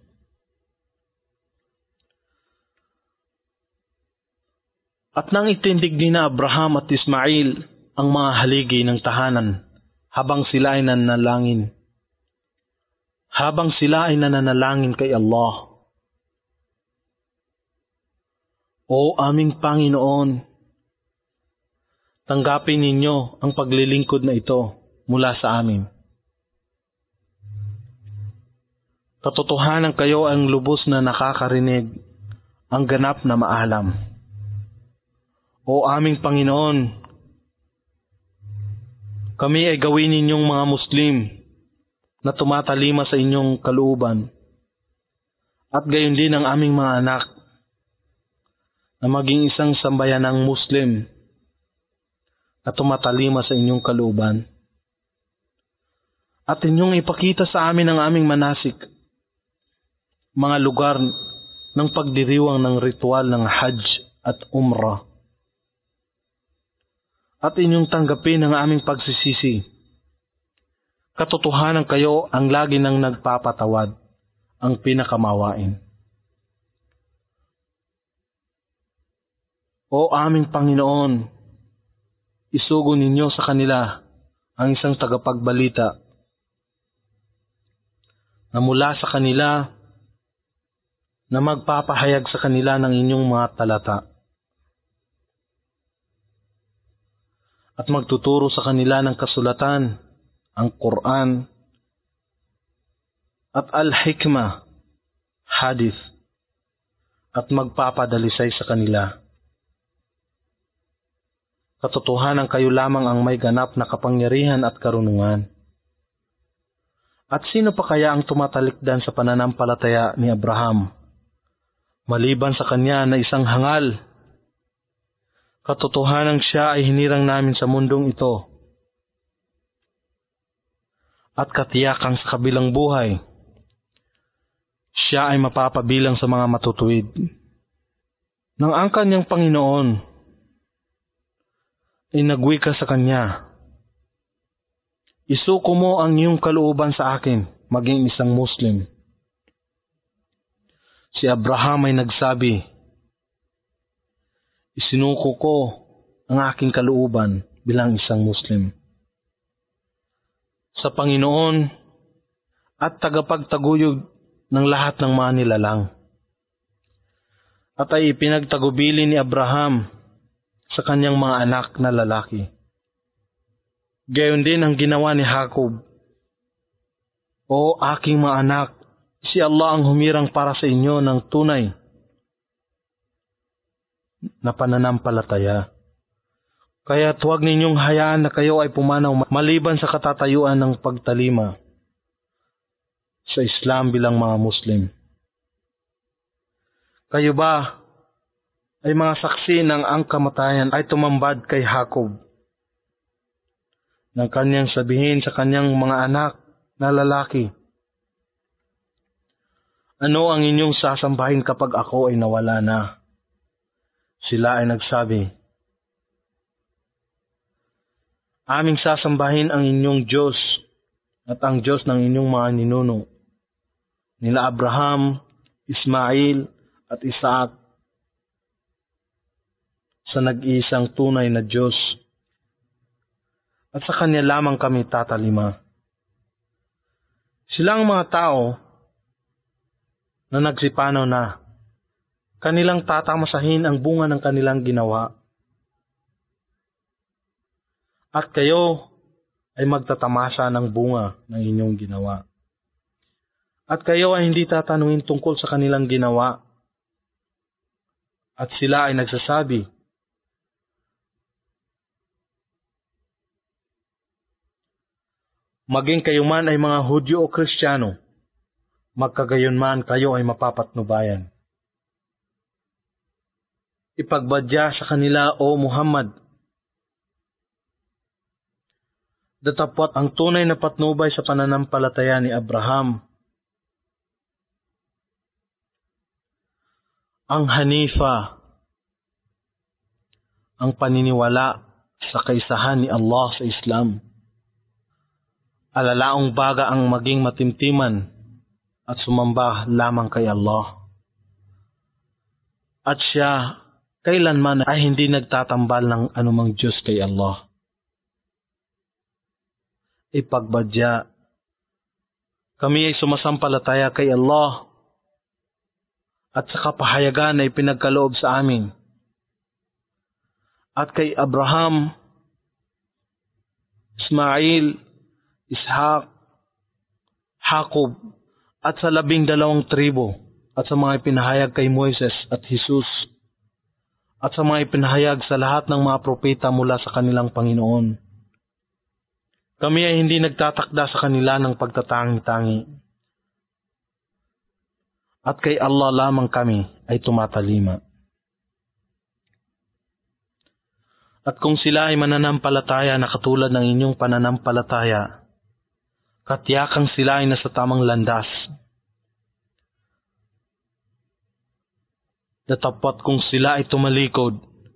At nang itindig ni na Abraham at Ismail ang mga haligi ng tahanan habang sila ay nanalangin, habang sila ay nananalangin kay Allah, "O aming Panginoon, tanggapin ninyo ang paglilingkod na ito mula sa amin. Katotohanan kayo ang lubos na nakakarinig, ang ganap na maalam. O aming Panginoon, kami ay gawin ninyong mga Muslim na tumatalima sa inyong kalooban, at gayon din ang aming mga anak na maging isang sambayanang Muslim na tumatalima sa inyong kalooban. At inyong ipakita sa amin ang aming manasik, mga lugar ng pagdiriwang ng ritual ng Hajj at Umrah. At inyong tanggapin ang aming pagsisisi. Katotohanan kayo ang lagi nang nagpapatawad, ang pinakamawain. O aming Panginoon, isugo ninyo sa kanila ang isang tagapagbalita na mula sa kanila na magpapahayag sa kanila ng inyong mga talata at magtuturo sa kanila ng kasulatan, ang Quran at Al-Hikmah, Hadith, at magpapadalisay sa kanila. Katotohanan kayo lamang ang may ganap na kapangyarihan at karunungan. At sino pa kaya ang tumatalikdan sa pananampalataya ni Abraham, maliban sa kanya na isang hangal? Katotohanan siya ay hinirang namin sa mundong ito, at katiyakang sa kabilang buhay, siya ay mapapabilang sa mga matutuwid. Nang ang kanyang Panginoon ay nagwika sa kanya, "Isuko mo ang iyong kalooban sa akin, maging isang Muslim." Si Abraham ay nagsabi, "Isinuko ko ang aking kalooban bilang isang Muslim sa Panginoon at tagapagtaguyod ng lahat ng mga nilalang." At ay ipinagtagubili ni Abraham sa kanyang mga anak na lalaki. Gayon din ang ginawa ni Jacob. "O aking mga anak, si Allah ang humirang para sa inyo ng tunay na pananampalataya. Kaya huwag ninyong hayaan na kayo ay pumanaw maliban sa katatayuan ng pagtalima sa Islam bilang mga Muslim." Kayo ba ay mga saksi ng ang kamatayan ay tumambad kay Jacob, nang kanyang sabihin sa kanyang mga anak na lalaki, ano ang inyong sasambahin kapag ako ay nawala na? Sila ay nagsabi, aming sasambahin ang inyong Diyos at ang Diyos ng inyong mga ninuno, nila Abraham, Ismail at Isaac, sa nag-iisang tunay na Diyos, at sa Kanya lamang kami tatalima. Silang mga tao na nagsipanaw na, kanilang tatamasahin ang bunga ng kanilang ginawa. At kayo ay magtatamasa ng bunga ng inyong ginawa. At kayo ay hindi tatanungin tungkol sa kanilang ginawa. At sila ay nagsasabi, maging kayo man ay mga Hudyo o Kristiyano, magkagayon man kayo ay mapapatnubayan. Ipagbadya sa kanila, O Muhammad, datapwat ang tunay na patnubay sa pananampalataya ni Abraham, ang Hanifa, ang paniniwala sa kaisahan ni Allah sa Islam. Alalaong baga ang maging matimtiman at sumamba lamang kay Allah. At siya kailanman ay hindi nagtatambal ng anumang Diyos kay Allah. Ipagbadya, kami ay sumasampalataya kay Allah at sa kapahayagan ay pinagkaloob sa amin. At kay Abraham, Ismail, Ishaq, Jacob, at sa labing dalawang tribo, at sa mga ipinahayag kay Moises at Jesus, at sa mga ipinahayag sa lahat ng mga propeta mula sa kanilang Panginoon. Kami ay hindi nagtatakda sa kanila ng pagtatangi-tangi. At kay Allah lamang kami ay tumatalima. At kung sila ay mananampalataya na katulad ng inyong pananampalataya, katiyakang sila ay nasa tamang landas. Datapwat kung sila ay tumalikod,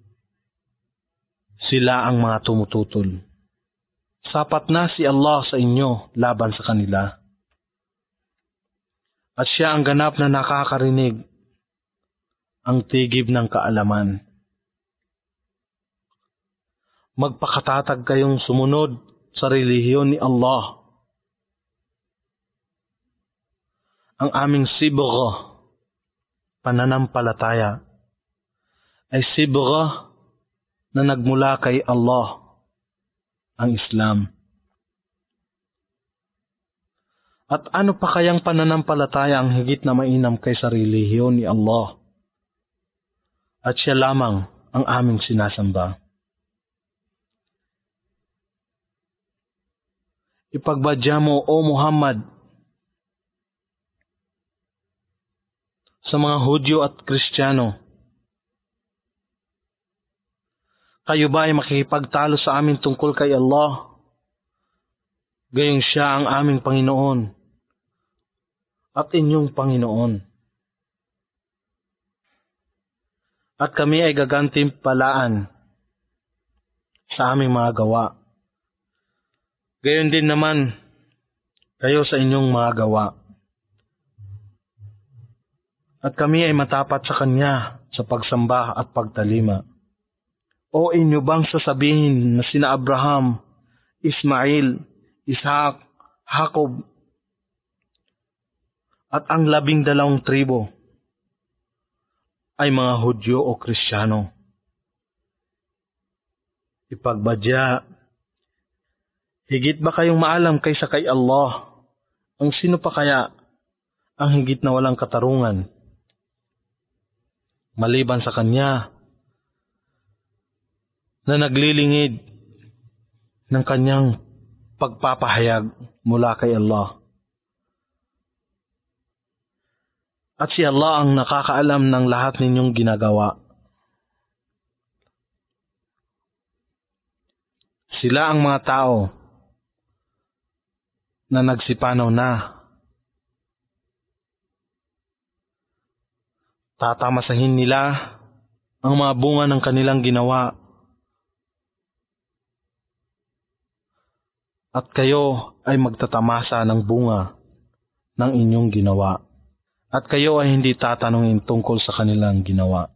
sila ang mga tumututol. Sapat na si Allah sa inyo laban sa kanila. At siya ang ganap na nakakarinig, ang tigib ng kaalaman. Magpakatatag kayong sumunod sa relihiyon ni Allah. Ang aming sibgha, pananampalataya, ay sibgha na nagmula kay Allah, ang Islam. At ano pa kayang pananampalataya ang higit na mainam kaysa relihiyon ni Allah? At siya lamang ang aming sinasamba. Ipagbadya mo, O Muhammad, sa mga Hudyo at Kristiyano, kayo ba ay makikipagtalo sa amin tungkol kay Allah? Gayong siya ang aming Panginoon at inyong Panginoon. At kami ay gagantimpalaan sa aming mga gawa. Gayon din naman kayo sa inyong mga gawa. At kami ay matapat sa Kanya sa pagsamba at pagtalima. O inyo bang sasabihin na sina Abraham, Ismail, Ishaq, Jacob, at ang labing dalawang tribo ay mga Hudyo o Kristiyano? Ipagbadya, higit ba kayong maalam kaysa kay Allah? Ang sino pa kaya ang higit na walang katarungan maliban sa Kanya, na naglilingid ng Kanyang pagpapahayag mula kay Allah? At si Allah ang nakakaalam ng lahat ninyong ginagawa. Sila ang mga tao na nagsipanaw na. Tatamasahin nila ang mga bunga ng kanilang ginawa. At kayo ay magtatamasa ng bunga ng inyong ginawa. At kayo ay hindi tatanungin tungkol sa kanilang ginawa.